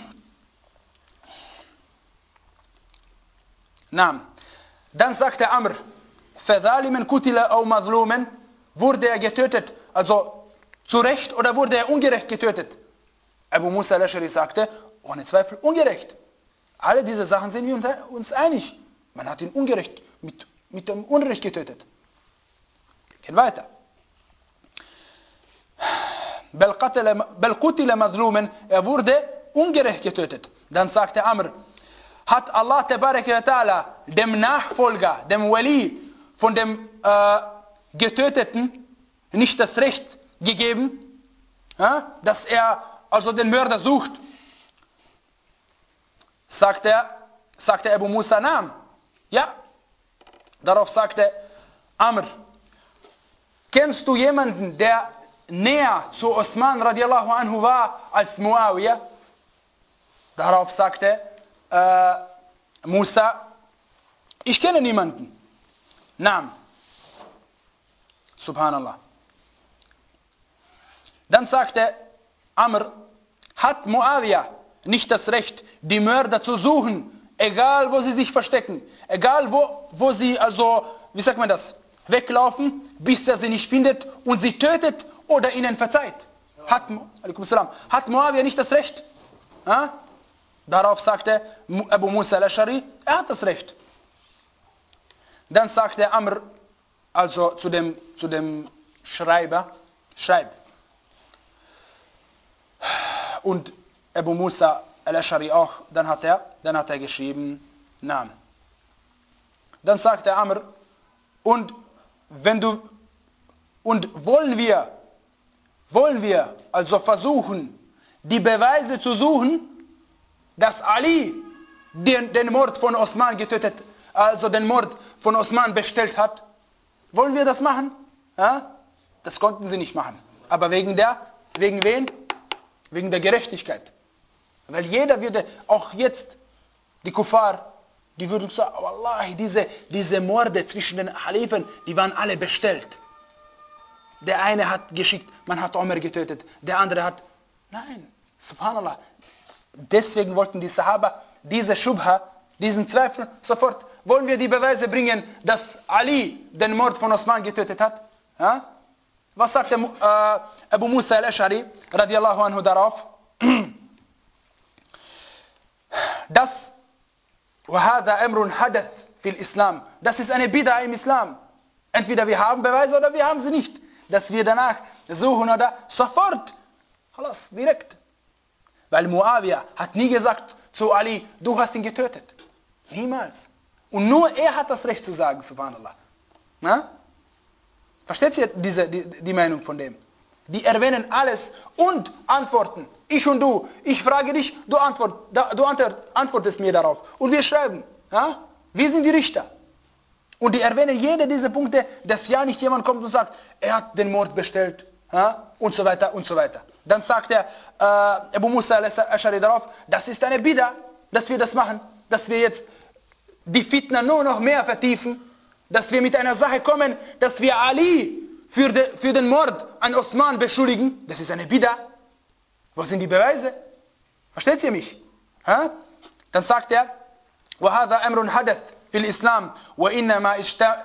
Naam. Dann sagte Amr, فَذَالِمًا كُتِلَ أَوْ مَظْلُومًا, wurde er getötet, also zu Recht oder wurde er ungerecht getötet? Abu Musa al-Ash'ari sagte, ohne Zweifel ungerecht. Alle diese Sachen sind wir uns einig. Man hat ihn ungerecht, mit, mit dem Unrecht getötet. Gehen weiter. بَلْ قُتِلَ مَظْلُومًا, er wurde ungerecht getötet. Dann sagte Amr, hat Allah Tabaraka wa Ta'ala dem Nachfolger, dem Wali, von dem äh, Getöteten nicht das Recht gegeben, ja, dass er also den Mörder sucht? Sagt er, sagte Abu Musa, Naam. Ja. Darauf sagte Amr, kennst du jemanden, der näher zu Osman radiallahu anhu war als Muawiyah? Darauf sagte äh, Musa, ich kenne niemanden. Naam. Subhanallah. Dann sagte Amr, hat Muawiyah nicht das Recht, die Mörder zu suchen, egal wo sie sich verstecken, egal wo, wo sie also, wie sagt man das, weglaufen, bis er sie nicht findet und sie tötet oder ihnen verzeiht? Hat, hat Muawiyah nicht das Recht? Ha? Darauf sagte Abu Musa al-Ash'ari, er hat das Recht. Dann sagt der Amr, also zu dem, zu dem Schreiber, schreib. Und Abu Musa al-Ash'ari auch, dann hat er, dann hat er geschrieben, Naam. Dann sagt der Amr, und wenn du, und wollen wir, wollen wir also versuchen, die Beweise zu suchen, dass Ali den, den Mord von Osman getötet, also den Mord von Osman bestellt hat. Wollen wir das machen? Ja? Das konnten sie nicht machen. Aber wegen der, wegen wen? Wegen der Gerechtigkeit. Weil jeder würde, auch jetzt, die Kuffar, die würden sagen, Wallahi, diese, diese Morde zwischen den Khalifen, die waren alle bestellt. Der eine hat geschickt, man hat Umar getötet, der andere hat, nein, subhanallah. Deswegen wollten die Sahaba diese Schubha, diesen Zweifel sofort, wollen wir die Beweise bringen, dass Ali den Mord von Osman getötet hat? Ja? Was sagt der, äh, Abu Musa al-Ash'ari, radiallahu anhu, darauf? Das, وَهَذَا أَمْرٌ حَدَثْ فِي الْإِسْلَامِ, das ist eine Bid'a im Islam. Entweder wir haben Beweise oder wir haben sie nicht. Dass wir danach suchen oder sofort, halas, direkt. Weil Muawiyah hat nie gesagt zu Ali, du hast ihn getötet. Niemals. Und nur er hat das Recht zu sagen, subhanallah. Na? Versteht ihr diese, die, die Meinung von dem? Die erwähnen alles und antworten. Ich und du. Ich frage dich, du, antwort, du antwortest mir darauf. Und wir schreiben. Ja? Wir sind die Richter. Und die erwähnen jede dieser Punkte, dass ja nicht jemand kommt und sagt, er hat den Mord bestellt. Ja? Und so weiter und so weiter. Dann sagt er, äh, Abu Musa al-Ash'ari darauf, das ist eine Bid'a, dass wir das machen. Dass wir jetzt die Fitna nur noch mehr vertiefen. Dass wir mit einer Sache kommen, dass wir Ali für, de, für den Mord an Osman beschuldigen. Das ist eine Bid'a. Wo sind die Beweise? Versteht ihr mich? Ha? Dann sagt er, وَهَذَا أَمْرٌ حَدَثْ فِي الْإِسْلَامِ وَإِنَّمَا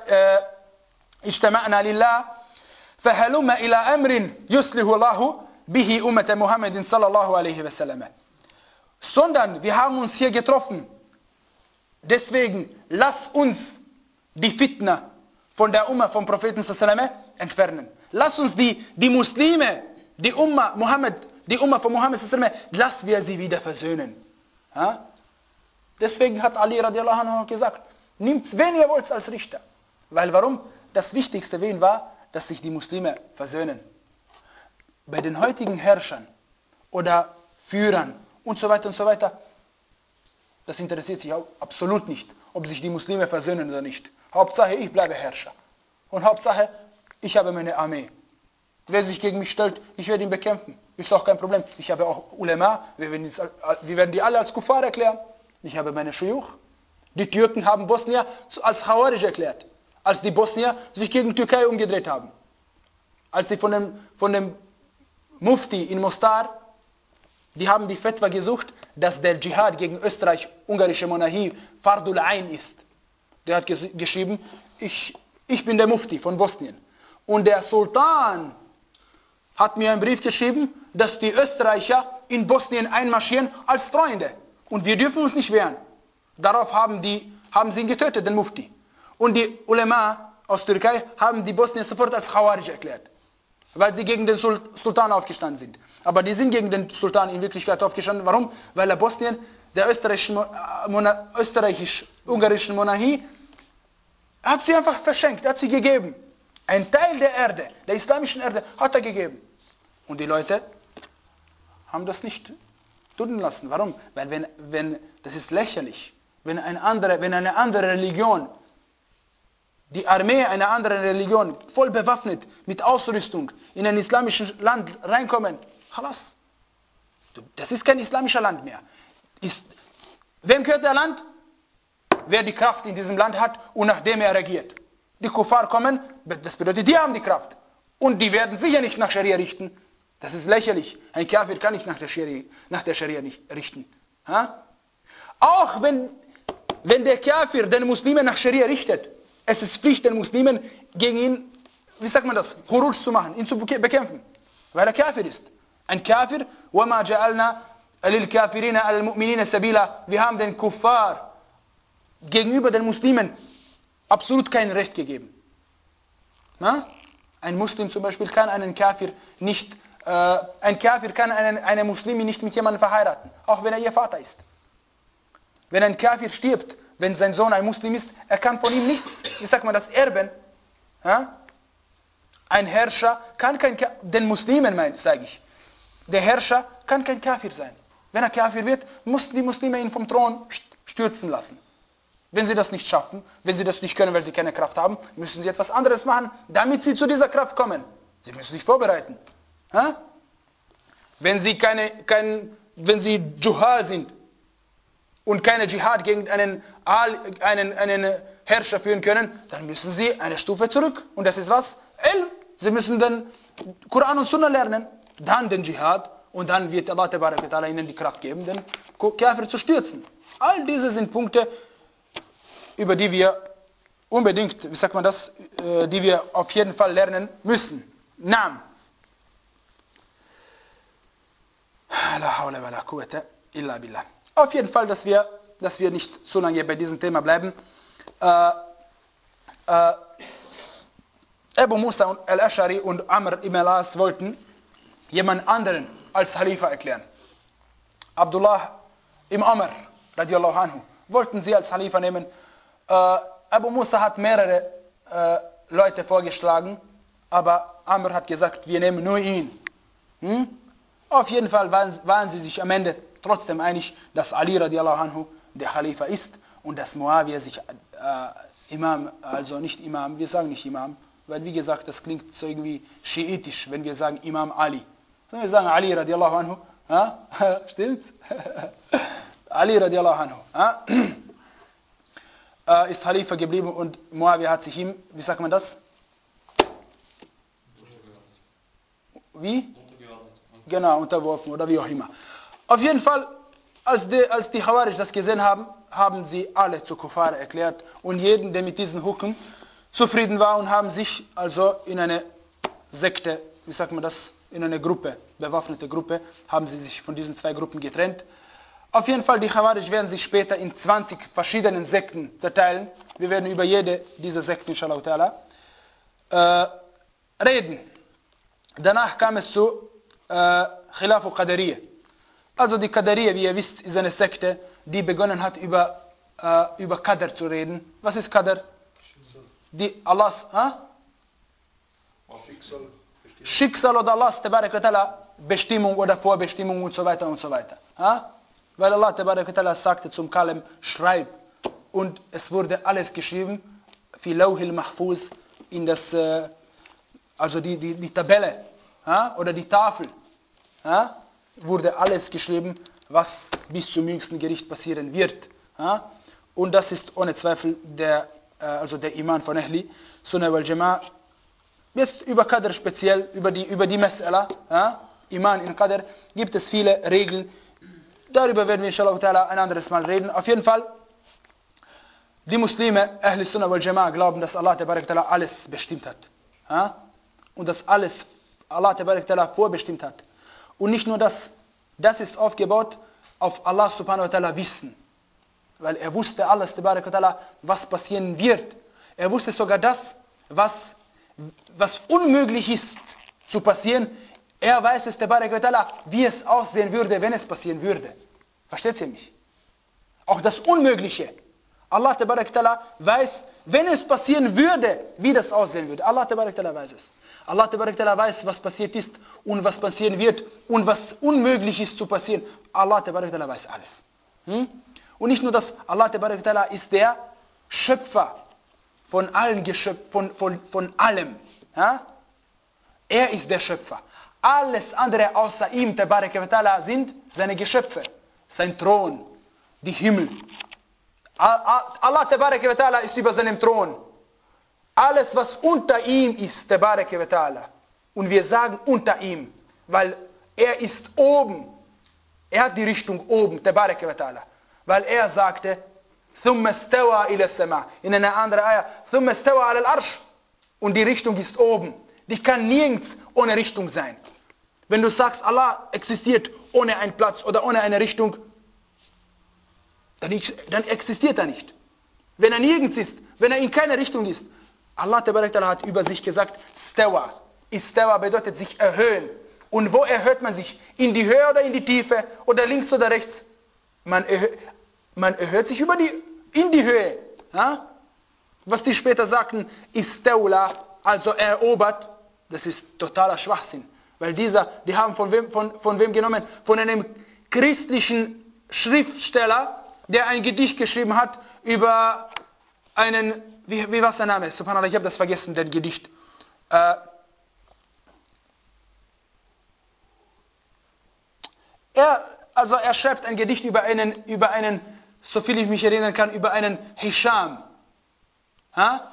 اجْتَمَعْنَا لِلَّهِ فَهَلُمَّ إِلَى أَمْرٍ يُصْلِحُ اللَّهُ بِهِ أُمَّةَ مُحَمَّدٍ صَلَّى اللَّهُ عَلَيْهِ وَسَلَّمَ. Sondern wir haben uns hier getroffen. Deswegen lass uns die Fitna von der Umma vom Propheten sallallahu entfernen. Lass uns die, die Muslime, die Umma Muhammad, die Umma von Muhammad sallallahu lass wir sie wieder versöhnen. Ja? Deswegen hat Ali radiallahu anhu gesagt, nehmt wen ihr wollt als Richter. Weil warum? Das Wichtigste wen war, dass sich die Muslime versöhnen. Bei den heutigen Herrschern oder Führern und so weiter und so weiter, das interessiert sich auch absolut nicht, ob sich die Muslime versöhnen oder nicht. Hauptsache, ich bleibe Herrscher. Und Hauptsache, ich habe meine Armee. Wer sich gegen mich stellt, ich werde ihn bekämpfen. Ist auch kein Problem. Ich habe auch Ulema, wir werden, wir werden die alle als Kuffar erklären. Ich habe meine Shuyukh. Die Türken haben Bosnien als Khawarij erklärt. Als die Bosnier sich gegen die Türkei umgedreht haben. Als sie von dem, von dem Mufti in Mostar, die haben die Fatwa gesucht, dass der Dschihad gegen Österreich-Ungarische Monarchie Fardul Ain ist. Der hat ges geschrieben, ich, ich bin der Mufti von Bosnien. Und der Sultan hat mir einen Brief geschrieben, dass die Österreicher in Bosnien einmarschieren als Freunde. Und wir dürfen uns nicht wehren. Darauf haben, die, haben sie ihn getötet, den Mufti. Und die Ulema aus Türkei haben die Bosnier sofort als Khawarij erklärt. Weil sie gegen den Sultan aufgestanden sind. Aber die sind gegen den Sultan in Wirklichkeit aufgestanden. Warum? Weil der Bosnien, der österreichisch-ungarischen Monarchie, hat sie einfach verschenkt, hat sie gegeben. Ein Teil der Erde, der islamischen Erde, hat er gegeben. Und die Leute haben das nicht tun lassen. Warum? Weil wenn, wenn das ist lächerlich, wenn eine andere, wenn eine andere Religion, die Armee einer anderen Religion, voll bewaffnet, mit Ausrüstung, in ein islamisches Land reinkommen, halas. Das ist kein islamischer Land mehr. Ist, wem gehört der Land? Wer die Kraft in diesem Land hat und nachdem er regiert. Die Kuffar kommen, das bedeutet, die haben die Kraft. Und die werden sicher nicht nach Scharia richten. Das ist lächerlich. Ein Kafir kann nicht nach der Scharia, nach der Scharia nicht richten. Ha? Auch wenn, wenn der Kafir den Muslimen nach Scharia richtet, es ist Pflicht den Muslimen gegen ihn, wie sagt man das, Khuruj zu machen, ihn zu bekämpfen. Weil er Kafir ist. Ein Kafir, وَمَا جَعَلْنَا لِلْكَافِرِينَ عَلَى الْمُؤْمِنِينَ سَبِيلًا. Wir haben den Kuffar gegenüber den Muslimen absolut kein Recht gegeben. Na? Ein Muslim zum Beispiel kann einen Kafir nicht, äh, ein Kafir kann einen, eine Muslimi nicht mit jemandem verheiraten, auch wenn er ihr Vater ist. Wenn ein Kafir stirbt, wenn sein Sohn ein Muslim ist, er kann von ihm nichts, wie sagt man das, erben. Ja? Ein Herrscher kann kein Kafir, den Muslimen meint, sage ich. Der Herrscher kann kein Kafir sein. Wenn er Kafir wird, mussten die Muslime ihn vom Thron stürzen lassen. Wenn sie das nicht schaffen, wenn sie das nicht können, weil sie keine Kraft haben, müssen sie etwas anderes machen, damit sie zu dieser Kraft kommen. Sie müssen sich vorbereiten. Ja? Wenn sie keine, kein, wenn sie Juhal sind und keine Dschihad gegen einen, einen, einen Herrscher führen können, dann müssen sie eine Stufe zurück. Und das ist was? Ilm. Sie müssen den Koran und Sunna lernen, dann den Dschihad und dann wird Allah Tabarak wa Ta'ala ihnen die Kraft geben, den Kafir zu stürzen. All diese sind Punkte, über die wir unbedingt, wie sagt man das, die wir auf jeden Fall lernen müssen. Naam. La hawla wa la quwwata illa billah. Auf jeden Fall, dass wir, dass wir nicht so lange bei diesem Thema bleiben. Äh, äh, Abu Musa al-Ash'ari und Amr ibn al-As wollten jemand anderen als Khalifa erklären. Abdullah ibn Umar radiallahu anhu wollten sie als Khalifa nehmen. Äh, Abu Musa hat mehrere äh, Leute vorgeschlagen, aber Amr hat gesagt, wir nehmen nur ihn. Hm? Auf jeden Fall waren, waren sie sich am Ende trotzdem einig, dass Ali radiallahu anhu der Khalifa ist und dass Muawiyah sich äh, Imam, also nicht Imam, wir sagen nicht Imam, weil wie gesagt, das klingt so irgendwie schiitisch, wenn wir sagen Imam Ali. Wenn wir sagen Ali radiallahu anhu, ja? Stimmt's? Ali radiallahu anhu ja? ist Khalifa geblieben und Muawiyah hat sich ihm, wie sagt man das? Wie? Genau, unterworfen oder wie auch immer. Auf jeden Fall, als die, als die Khawarij das gesehen haben, haben sie alle zu Kuffar erklärt und jeden, der mit diesem Hukum zufrieden war und haben sich also in eine Sekte, wie sagt man das, in eine Gruppe, bewaffnete Gruppe, haben sie sich von diesen zwei Gruppen getrennt. Auf jeden Fall, die Khawarij werden sich später in zwanzig verschiedenen Sekten zerteilen. Wir werden über jede dieser Sekten, inshallah ta'ala, äh, reden. Danach kam es zu äh, Khilafu Qadariyya. Also die Qadariyya, wie ihr wisst, ist eine Sekte, die begonnen hat, über, äh, über Qadr zu reden. Was ist Qadr? Die Allahs, äh? Schicksal, Schicksal oder Allahs Tabarak wa Ta'ala Bestimmung oder Vorbestimmung und so weiter und so weiter. Äh? Weil Allah Tabarak wa Ta'ala sagte zum Kalem, schreib. Und es wurde alles geschrieben, fi Lawhil Mahfuz, in das, äh, also die, die, die Tabelle äh? oder die Tafel, äh? wurde alles geschrieben, was bis zum jüngsten Gericht passieren wird. Äh? Und das ist ohne Zweifel der, äh, also der Iman von Ahli Sunnah wal Jama'a. Jetzt über Qadr speziell, über die, über die Mas'ala, äh? Iman in Qadr, gibt es viele Regeln. Darüber werden wir inshallah ta'ala ein anderes Mal reden. Auf jeden Fall, die Muslime, Ahli Sunnah wal Jama'a, glauben, dass Allah Tabarak ta'ala alles bestimmt hat. Ja? Und dass alles Allah Tabarak ta'ala vorbestimmt hat. Und nicht nur das, das ist aufgebaut auf Allah subhanahu wa ta'ala Wissen. Weil er wusste alles Tabarak ta'ala, was passieren wird. Er wusste sogar das, was, was unmöglich ist zu passieren. Er weiß es, Tabarak wa Ta'ala, wie es aussehen würde, wenn es passieren würde. Versteht ihr mich? Auch das Unmögliche. Allah Tabarak wa Ta'ala weiß, wenn es passieren würde, wie das aussehen würde. Allah Tabarak wa Ta'ala weiß es. Allah Tabarak wa Ta'ala weiß, was passiert ist und was passieren wird und was unmöglich ist zu passieren. Allah Tabarak wa Ta'ala weiß alles. Hm? Und nicht nur das, Allah Tabarak wa Ta'ala ist der Schöpfer von allen Geschöpfen, von, von, von allem. Ja? Er ist der Schöpfer. Alles andere außer ihm, Tabarak wa Ta'ala, sind seine Geschöpfe. Sein Thron, die Himmel. Allah Tabarak wa Ta'ala ist über seinem Thron. Alles, was unter ihm ist, Tabarak wa Ta'ala. Und wir sagen unter ihm, weil er ist oben. Er hat die Richtung oben, Tabarak wa Ta'ala. Weil er sagte, ثُمَّ اسْتَوَى إِلَى السَّمَاءِ. In einer anderen Ayah, ثُمَّ اسْتَوَى عَلَى الْعَرْشِ. Und die Richtung ist oben. Die kann nirgends ohne Richtung sein. Wenn du sagst, Allah existiert ohne einen Platz oder ohne eine Richtung, dann, dann existiert er nicht. wenn er nirgends ist, wenn er in keine Richtung ist. Allah hat über sich gesagt, Stawa. Istawa bedeutet sich erhöhen. Und wo erhöht man sich? In die Höhe oder in die Tiefe? Oder links oder rechts? Man, erhö man erhöht sich über die, in die Höhe. Ja? Was die später sagten, Istawla, also erobert, das ist totaler Schwachsinn. Weil dieser, die haben von wem, von, von wem genommen? Von einem christlichen Schriftsteller, der ein Gedicht geschrieben hat über einen, wie, wie war sein Name? Subhanallah, ich habe das vergessen, den Gedicht. Äh, er, also er schreibt ein Gedicht über einen, über einen, so viel ich mich erinnern kann, über einen Hisham. Ha?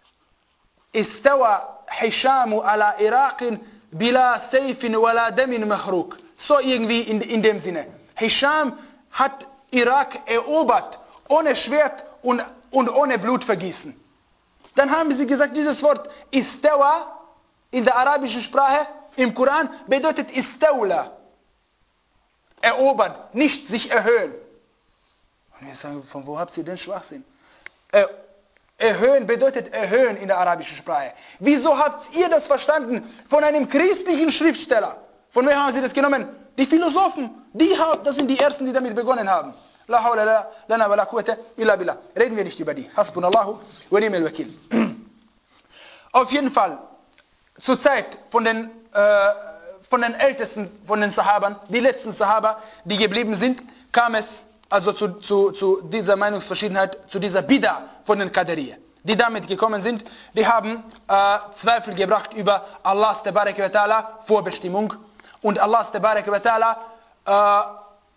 Istawa Hishamu ala Iraqin bila Seifin wala Damin Mahruk. So irgendwie in, in dem Sinne. Hisham hat Irak erobert, ohne Schwert und, und ohne Blutvergießen. Dann haben sie gesagt, dieses Wort Istawa in der arabischen Sprache im Koran bedeutet Istawla. Erobern, nicht sich erhöhen. Und wir sagen, von wo habt ihr den Schwachsinn? Er, erhöhen bedeutet erhöhen in der arabischen Sprache. Wieso habt ihr das verstanden von einem christlichen Schriftsteller? Von wem haben sie das genommen? Die Philosophen, die haben, das sind die Ersten, die damit begonnen haben. La hawla lana wa la quwwata illa billah. Reden wir nicht über die. Hasbunallahu wa ni'mal wakil. Auf jeden Fall, zur Zeit von den, äh, von den Ältesten, von den Sahabern, die letzten Sahaba, die geblieben sind, kam es also zu, zu, zu dieser Meinungsverschiedenheit, zu dieser Bida von den Qadariyya. Die damit gekommen sind, die haben äh, Zweifel gebracht über Allahs Tabaraka wa Ta'ala Vorbestimmung. Und Allahs Tabaraka wa Ta'ala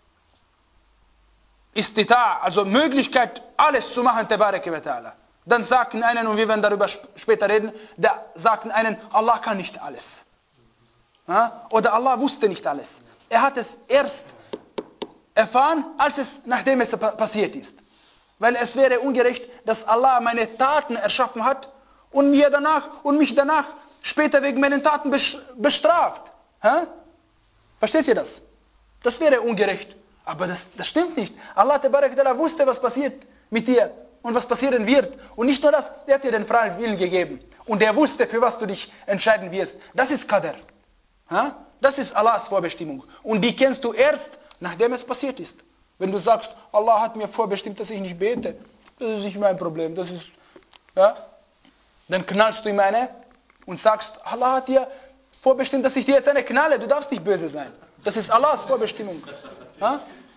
äh, Istita', also Möglichkeit, alles zu machen, Tabaraka wa Ta'ala. Dann sagten einen, und wir werden darüber sp später reden, da sagten einen, Allah kann nicht alles. Ja? Oder Allah wusste nicht alles. Er hat es erst erfahren, als es, nachdem es passiert ist. Weil es wäre ungerecht, dass Allah meine Taten erschaffen hat und mir danach und mich danach später wegen meinen Taten bestraft. Ja? Versteht ihr das? Das wäre ungerecht. Aber das, das stimmt nicht. Allah Ta'ala wusste, was passiert mit dir und was passieren wird. Und nicht nur das, er hat dir den freien Willen gegeben. Und er wusste, für was du dich entscheiden wirst. Das ist Qadr. Ja? Das ist Allahs Vorbestimmung. Und die kennst du erst, nachdem es passiert ist. Wenn du sagst, Allah hat mir vorbestimmt, dass ich nicht bete, das ist nicht mein Problem. Das ist, ja? Dann knallst du ihm eine und sagst, Allah hat dir vorbestimmt, dass ich dir jetzt eine knalle. Du darfst nicht böse sein. Das ist Allahs Vorbestimmung. Ja?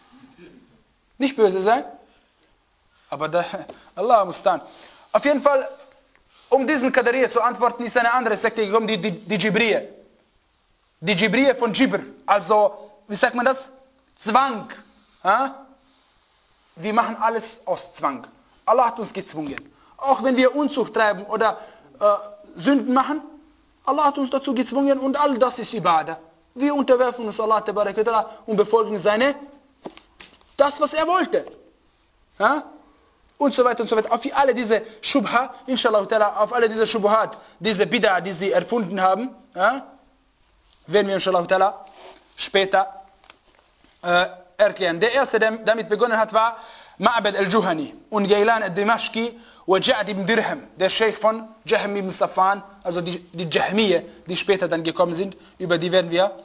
Nicht böse sein. Aber da, Allah muss dann. Auf jeden Fall, um diesen Qadariyya zu antworten, ist eine andere Sekte gekommen, die, die, die Jibriyya. Die Jibriyya von Jibr. Also, wie sagt man das? Zwang. Ja? Wir machen alles aus Zwang. Allah hat uns gezwungen. Auch wenn wir Unzucht treiben oder äh, Sünden machen, Allah hat uns dazu gezwungen und all das ist Ibadah. Wir unterwerfen uns Allah und befolgen seine, das was er wollte. Ja? Und so weiter und so weiter. Auf alle diese Shubha, inshallah, auf alle diese Shubuhat, diese Bid'a, die sie erfunden haben, ja, werden wir inshallah später äh, erklären. Der erste, der damit begonnen hat, war Ma'bad al-Juhani und Gailan al-Dimashqi und Ja'd ibn Dirham, der Sheikh von Jahm ibn Safwan, also die, die Jahmiyya, die später dann gekommen sind, über die werden wir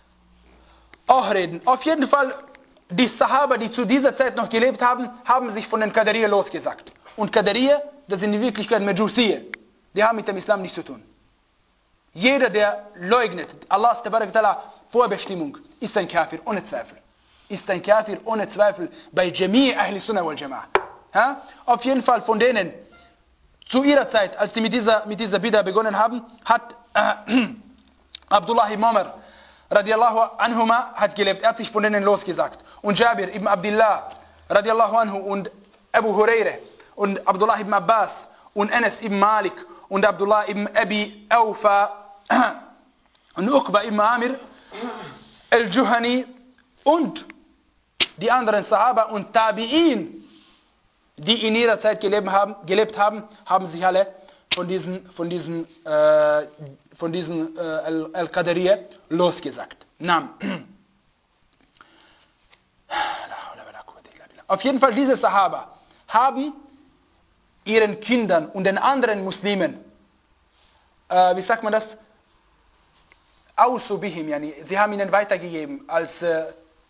auch reden. Auf jeden Fall, die Sahaba, die zu dieser Zeit noch gelebt haben, haben sich von den Qadariyya losgesagt. Und Qadariyya, das sind in Wirklichkeit Majusiyya, die haben mit dem Islam nichts zu tun. Jeder, der leugnet Allahs Vorbestimmung, ist ein Kafir, ohne Zweifel. Ist ein Kafir ohne Zweifel bei Jami' Ahli Sunnah wal Jama'ah. Ja? Auf jeden Fall von denen, zu ihrer Zeit, als sie mit dieser, mit dieser Bid'a begonnen haben, hat äh, Abdullah ibn Umar radiallahu anhuma hat gelebt. Er hat sich von denen losgesagt. Und Jabir ibn Abdullah radiallahu anhu und Abu Hurairah und Abdullah ibn Abbas und Anas ibn Malik und Abdullah ibn Abi Awfa und Uqba ibn Amir al-Juhani und die anderen Sahaba und Tabi'in, die in ihrer Zeit gelebt haben, gelebt haben, haben sich alle von diesen, von diesen, äh, von diesen äh, Al-Qadariyya losgesagt. Naam. Auf jeden Fall diese Sahaba haben ihren Kindern und den anderen Muslimen, äh, wie sagt man das? Ausubihim, yani, sie haben ihnen weitergegeben als, äh,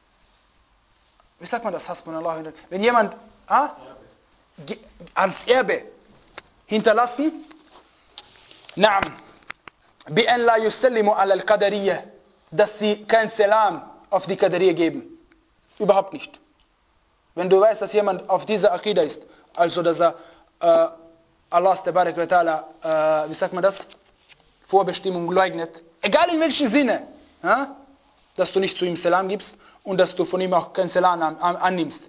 wie sagt man das? Hasbunallah. Wenn jemand ah, ge, als Erbe hinterlassen, Naam, bi an la yusallimu ala al-Qadariyah, dass sie kein Salam auf die Qadariyah geben. Überhaupt nicht. Wenn du weißt, dass jemand auf dieser Akida ist, also dass er äh, Allahs Tabarak wa Ta'ala, äh, wie sagt man das, Vorbestimmung leugnet, egal in welchem Sinne, ja, dass du nicht zu ihm Salam gibst und dass du von ihm auch kein Salam an, an, annimmst.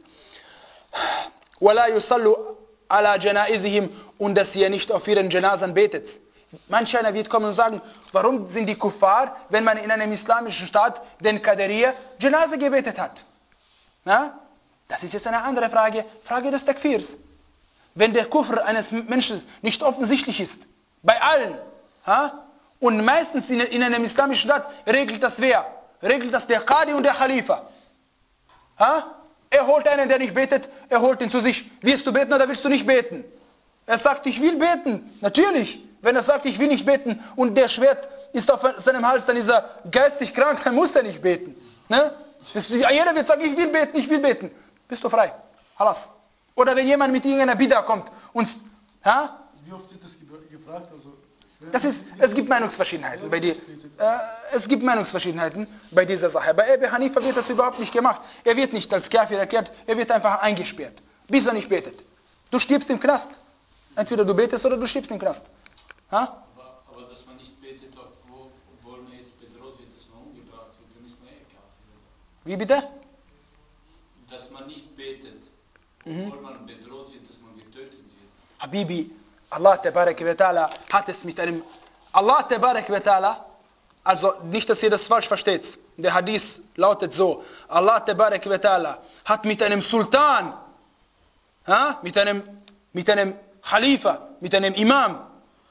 وَلَا يُصَلُّ عَلَى جَنَائِزِهِمْ und dass ihr nicht auf ihren Janazan betet. Manch einer wird kommen und sagen, warum sind die Kuffar, wenn man in einem islamischen Staat den Qadariyah Janaza gebetet hat? Ja? Das ist jetzt eine andere Frage, Frage des Takfirs. Wenn der Kufr eines Menschen nicht offensichtlich ist, bei allen, ja? Und meistens in, in einem islamischen Staat regelt das wer? Regelt das der Qadi und der Khalifa. Ja? Er holt einen, der nicht betet, er holt ihn zu sich. Willst du beten oder willst du nicht beten? Er sagt, ich will beten. Natürlich. Wenn er sagt, ich will nicht beten und der Schwert ist auf seinem Hals, dann ist er geistig krank, dann muss er nicht beten. Ne? Das, jeder wird sagen, ich will beten, ich will beten. Bist du frei. Halas. Oder wenn jemand mit irgendeiner Bida kommt und... Ha? Wie oft wird das gefragt? Also, das ist, es gibt Meinungsverschiedenheiten bei dir. Äh, es gibt Meinungsverschiedenheiten bei dieser Sache. Bei Abu Hanifa wird das überhaupt nicht gemacht. Er wird nicht als Kafir erklärt, er wird einfach eingesperrt, bis er nicht betet. Du stirbst im Knast. Entweder du betest oder du stirbst im Knast. Ha? Aber, aber dass man nicht betet, obwohl man jetzt bedroht wird, dass man umgebracht wird, dann ist man eh Kafir. Wie bitte? Dass man nicht betet, obwohl mhm. man bedroht wird, dass man getötet wird. Habibi, Allah Tabarak wa Ta'ala hat es mit einem... Allah Tabarak wa Ta'ala, also nicht, dass ihr das falsch versteht, der Hadith lautet so, Allah Tabarak wa Ta'ala hat mit einem Sultan, ha, mit einem, mit einem Khalifa, mit einem Imam,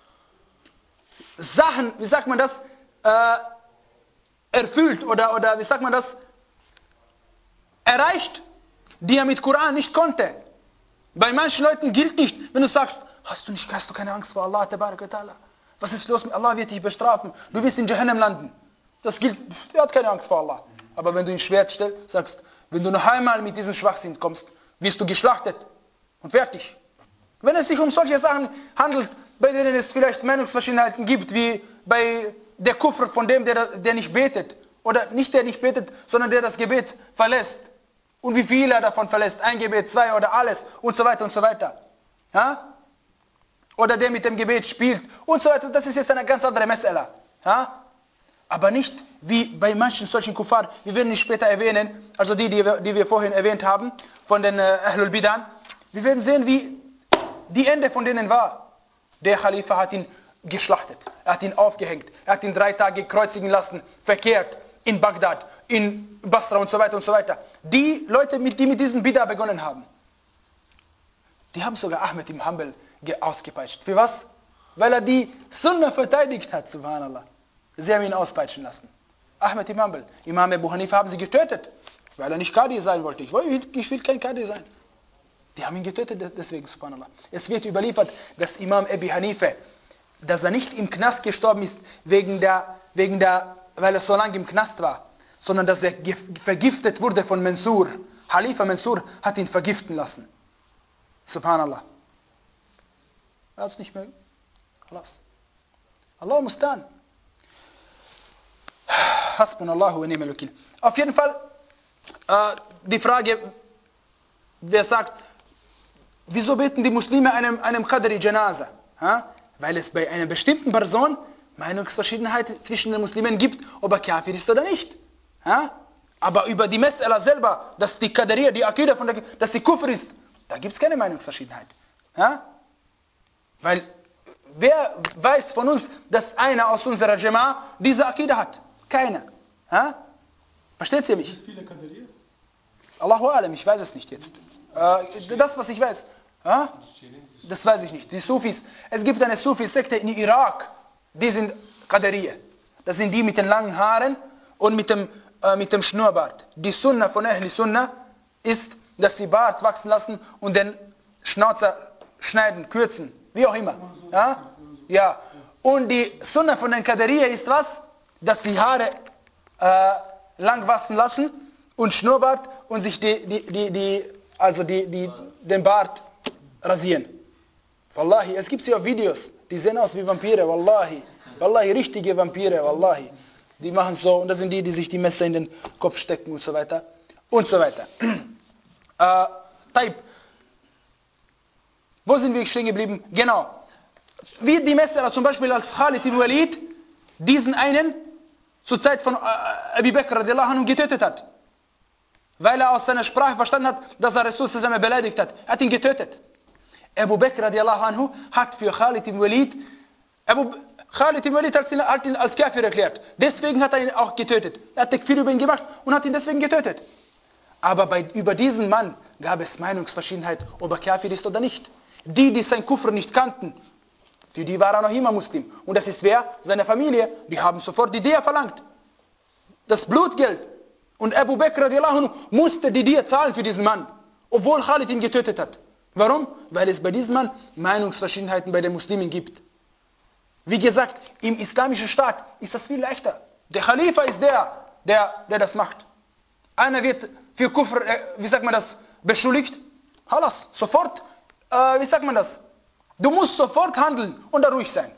Sachen, wie sagt man das, äh, erfüllt oder, oder wie sagt man das, erreicht, die er mit Koran nicht konnte. Bei manchen Leuten gilt nicht, wenn du sagst, hast du nicht, hast du keine Angst vor Allah, Tabarak wa Ta'ala? Was ist los mit Allah, wird dich bestrafen, du wirst in Jahannam landen. Das gilt, er hat keine Angst vor Allah. Aber wenn du ihn Schwert stellst, sagst, wenn du noch einmal mit diesem Schwachsinn kommst, wirst du geschlachtet und fertig. Wenn es sich um solche Sachen handelt, bei denen es vielleicht Meinungsverschiedenheiten gibt, wie bei der Kufr von dem, der, der nicht betet, oder nicht der nicht betet, sondern der das Gebet verlässt, und wie viel er davon verlässt, ein Gebet, zwei oder alles, und so weiter und so weiter. Ja? Oder der mit dem Gebet spielt, und so weiter, das ist jetzt eine ganz andere Mas'ala. Ja? Aber nicht wie bei manchen solchen Kuffar, wir werden es später erwähnen, also die, die wir, die wir vorhin erwähnt haben, von den äh, Ahlul Bidan, wir werden sehen, wie die Ende von denen war. Der Khalifa hat ihn geschlachtet, er hat ihn aufgehängt, er hat ihn drei Tage kreuzigen lassen, verkehrt, in Bagdad, in Basra und so weiter und so weiter. Die Leute, die mit diesen Bid'a begonnen haben, die haben sogar Ahmed ibn Hanbal ausgepeitscht. Für was? Weil er die Sunna verteidigt hat, subhanallah. Sie haben ihn auspeitschen lassen. Ahmed ibn Hanbal, Imam Abu Hanifa haben sie getötet, weil er nicht Qadi sein wollte. Ich will, ich will kein Qadi sein. Die haben ihn getötet deswegen, subhanallah. Es wird überliefert, dass Imam Abu Hanifa, dass er nicht im Knast gestorben ist, wegen der, wegen der, weil er so lange im Knast war, sondern dass er vergiftet wurde von Mansur. Khalifa Mansur hat ihn vergiften lassen. Subhanallah. Er hat es nicht mehr. Alles. Allah mustan. Hasbunallahu wa ni'mal wakil. Auf jeden Fall, äh, die Frage, wer sagt, wieso beten die Muslime einem, einem Qadri Janaza? Ha? Weil es bei einer bestimmten Person Meinungsverschiedenheit zwischen den Muslimen gibt, ob er Kafir ist oder nicht. Ha? Aber über die Mas'ala selber, dass die Qadariyya, die Akida von der, dass die Kufr ist, da gibt es keine Meinungsverschiedenheit. Ha? Weil, wer weiß von uns, dass einer aus unserer Jama'a diese Akida hat? Keiner. Ha? Versteht ihr mich? Gibt es viele Qadariyya? Allahu alam, ich weiß es nicht jetzt. Äh, das, was ich weiß, ha? Das weiß ich nicht. Die Sufis, es gibt eine Sufi-Sekte in Irak, die sind Qadariyya. Das sind die mit den langen Haaren und mit dem, äh, mit dem Schnurrbart. Die Sunna von Ahli Sunna ist, dass sie Bart wachsen lassen und den Schnauzer schneiden, kürzen, wie auch immer. Ja? Ja. Und die Sunna von den Qadariya ist was? Dass die Haare äh, lang wachsen lassen und Schnurrbart und sich die, die, die, die, also die, die, den Bart rasieren. Wallahi, es gibt ja Videos, die sehen aus wie Vampire, Wallahi. Wallahi, richtige Vampire, Wallahi. Die machen so, und das sind die, die sich die Messer in den Kopf stecken und so weiter. Und so weiter. äh, Taib. Wo sind wir stehen geblieben? Genau. Wie die Messer zum Beispiel als Khalid ibn Walid diesen einen zur Zeit von äh, Abu Bakr radiallahu anhu getötet hat. Weil er aus seiner Sprache verstanden hat, dass er Rasul zusammen beleidigt hat. Er hat ihn getötet. Abu Bakr radiallahu anhu hat für Khalid ibn Walid, Abu, Khalid ibn Walid hat ihn, hat ihn als Kafir erklärt. Deswegen hat er ihn auch getötet. Er hat Takfir über ihn gemacht und hat ihn deswegen getötet. Aber bei, über diesen Mann gab es Meinungsverschiedenheit, ob er Kafir ist oder nicht. Die, die sein Kufr nicht kannten, für die war er noch immer Muslim. Und das ist wer? Seine Familie. Die haben sofort die Dia verlangt. Das Blutgeld. Und Abu Bakr radiallahu anhu musste die Dia zahlen für diesen Mann. Obwohl Khalid ihn getötet hat. Warum? Weil es bei diesem Mann Meinungsverschiedenheiten bei den Muslimen gibt. Wie gesagt, im islamischen Staat ist das viel leichter. Der Khalifa ist der, der, der das macht. Einer wird für Kufr, äh, wie sagt man das, beschuldigt. Halas, sofort, äh, wie sagt man das? Du musst sofort handeln und da ruhig sein.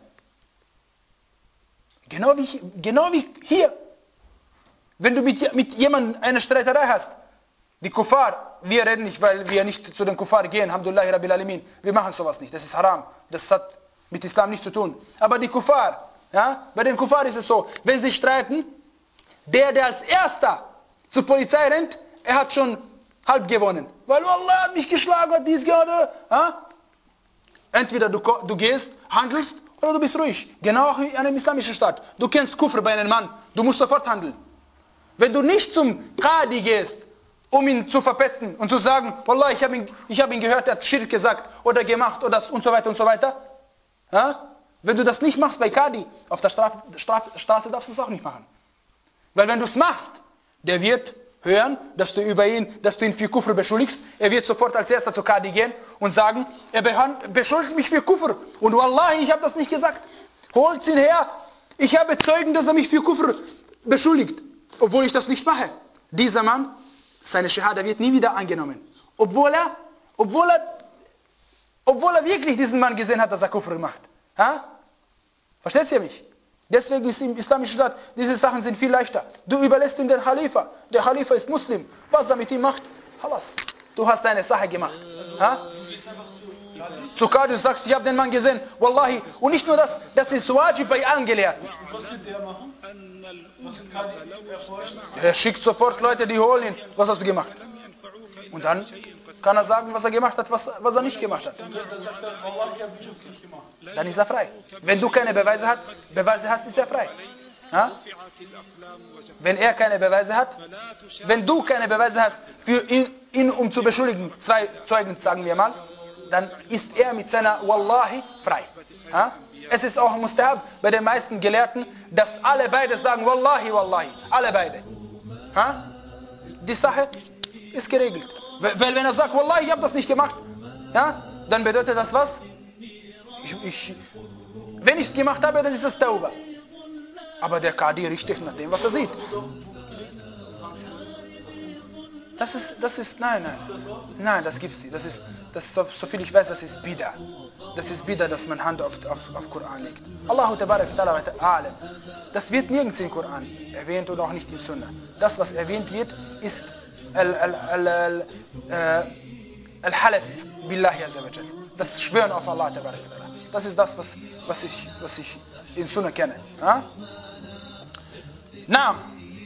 Genau wie, genau wie hier. Wenn du mit, mit jemandem eine Streiterei hast, die Kuffar, wir reden nicht, weil wir nicht zu den Kuffar gehen, Alhamdulillah Rabbil Alamin. Wir machen sowas nicht, das ist haram. Das hat mit Islam nichts zu tun. Aber die Kuffar, ja, bei den Kuffar ist es so, wenn sie streiten, der, der als Erster zur Polizei rennt, er hat schon halb gewonnen. Weil Allah hat mich geschlagen, hat dies gerade. Ja? Entweder du, du gehst, handelst, oder du bist ruhig. Genau auch in einem islamischen Staat. Du kennst Kufr bei einem Mann, du musst sofort handeln. Wenn du nicht zum Qadi gehst, um ihn zu verpetzen und zu sagen, Wallah, ich habe ihn, ich hab ihn gehört, er hat Schirk gesagt oder gemacht oder und so weiter und so weiter. Ja? Wenn du das nicht machst bei Qadi, auf der Straf, Straf, Straße darfst du es auch nicht machen. Weil wenn du es machst, der wird hören, dass du über ihn, dass du ihn für Kufr beschuldigst. Er wird sofort als erster zu Qadi gehen und sagen, er beschuldigt mich für Kufr. Und Wallahi, ich habe das nicht gesagt. Holt ihn her. Ich habe Zeugen, dass er mich für Kufr beschuldigt. Obwohl ich das nicht mache. Dieser Mann, seine Shahada wird nie wieder angenommen. Obwohl er, obwohl er, obwohl er wirklich diesen Mann gesehen hat, dass er Kufr macht. Ha? Versteht ihr mich? Deswegen ist im islamischen Staat, diese Sachen sind viel leichter. Du überlässt ihm den Khalifa. Der Khalifa ist Muslim. Was er mit ihm macht, halas. Du hast deine Sache gemacht. Ha? Zu Qadi und sagst, ich habe den Mann gesehen. Wallahi. Und nicht nur das, das ist wajib bei allen Gelehrten. Was wird der machen? Was wird Qadi erforschen? Er schickt sofort Leute, die holen ihn. Was hast du gemacht? Und dann kann er sagen, was er gemacht hat, was, was er nicht gemacht hat. Dann sagt er, Wallah, ich habe nichts nicht gemacht. Dann ist er frei. Wenn du keine Beweise, hat, Beweise hast, ist er frei. Ha? Wenn er keine Beweise hat, wenn du keine Beweise hast, für ihn, ihn um zu beschuldigen, zwei Zeugen sagen wir mal, dann ist er mit seiner Wallahi frei. Ha? Es ist auch Mustahab bei den meisten Gelehrten, dass alle beide sagen Wallahi, Wallahi. Alle beide. Ha? Die Sache ist geregelt. Weil wenn er sagt, Wallahi, ich habe das nicht gemacht, ja, dann bedeutet das was? Ich, ich, wenn ich es gemacht habe, dann ist es Tauba. Aber der Qadi richtet nach dem, was er sieht. Das ist, das ist, nein, nein. Nein, das gibt es nicht. Das ist, das, so, so viel ich weiß, das ist Bida. Das ist Bida, dass man Hand auf, auf, auf Koran legt. Allahu Tabarak wa Ta'ala. Das wird nirgends im Koran erwähnt und auch nicht in Sunnah. Das, was erwähnt wird, ist Al-Halaf Billahi Azza wa Jal. Das Schwören auf Allah Tabarak wa Ta'ala. Das ist das, was, was, ich, was ich in Sunnah kenne. Ja? Naam.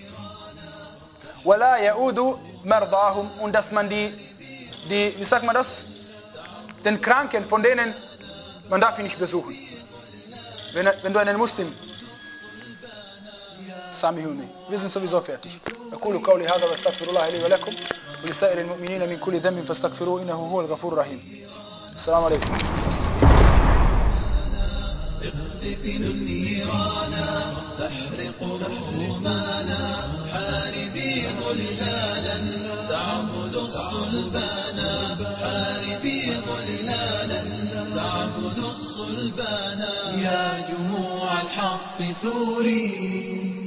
وَلَا يَعُودُ مَرْضَاهُمْ. Und dass man die, die, wie sagt man das? Den Kranken, von denen, man darf ihn nicht besuchen. Wenn, wenn du einen Muslim, Samihuni, wir sind sowieso fertig. أقول قولي هذا واستغفر الله لي ولكم ولسائر المؤمنين من كل ذنب فاستغفروه إنه هو الغفور الرحيم. السلام عليكم. اقذفي النيرانا تحرق رحومانا حاربي ظلالا تعبد الصلبانا حاربي ظلالا يعبد الصلبان. يا جموع الحق ثوري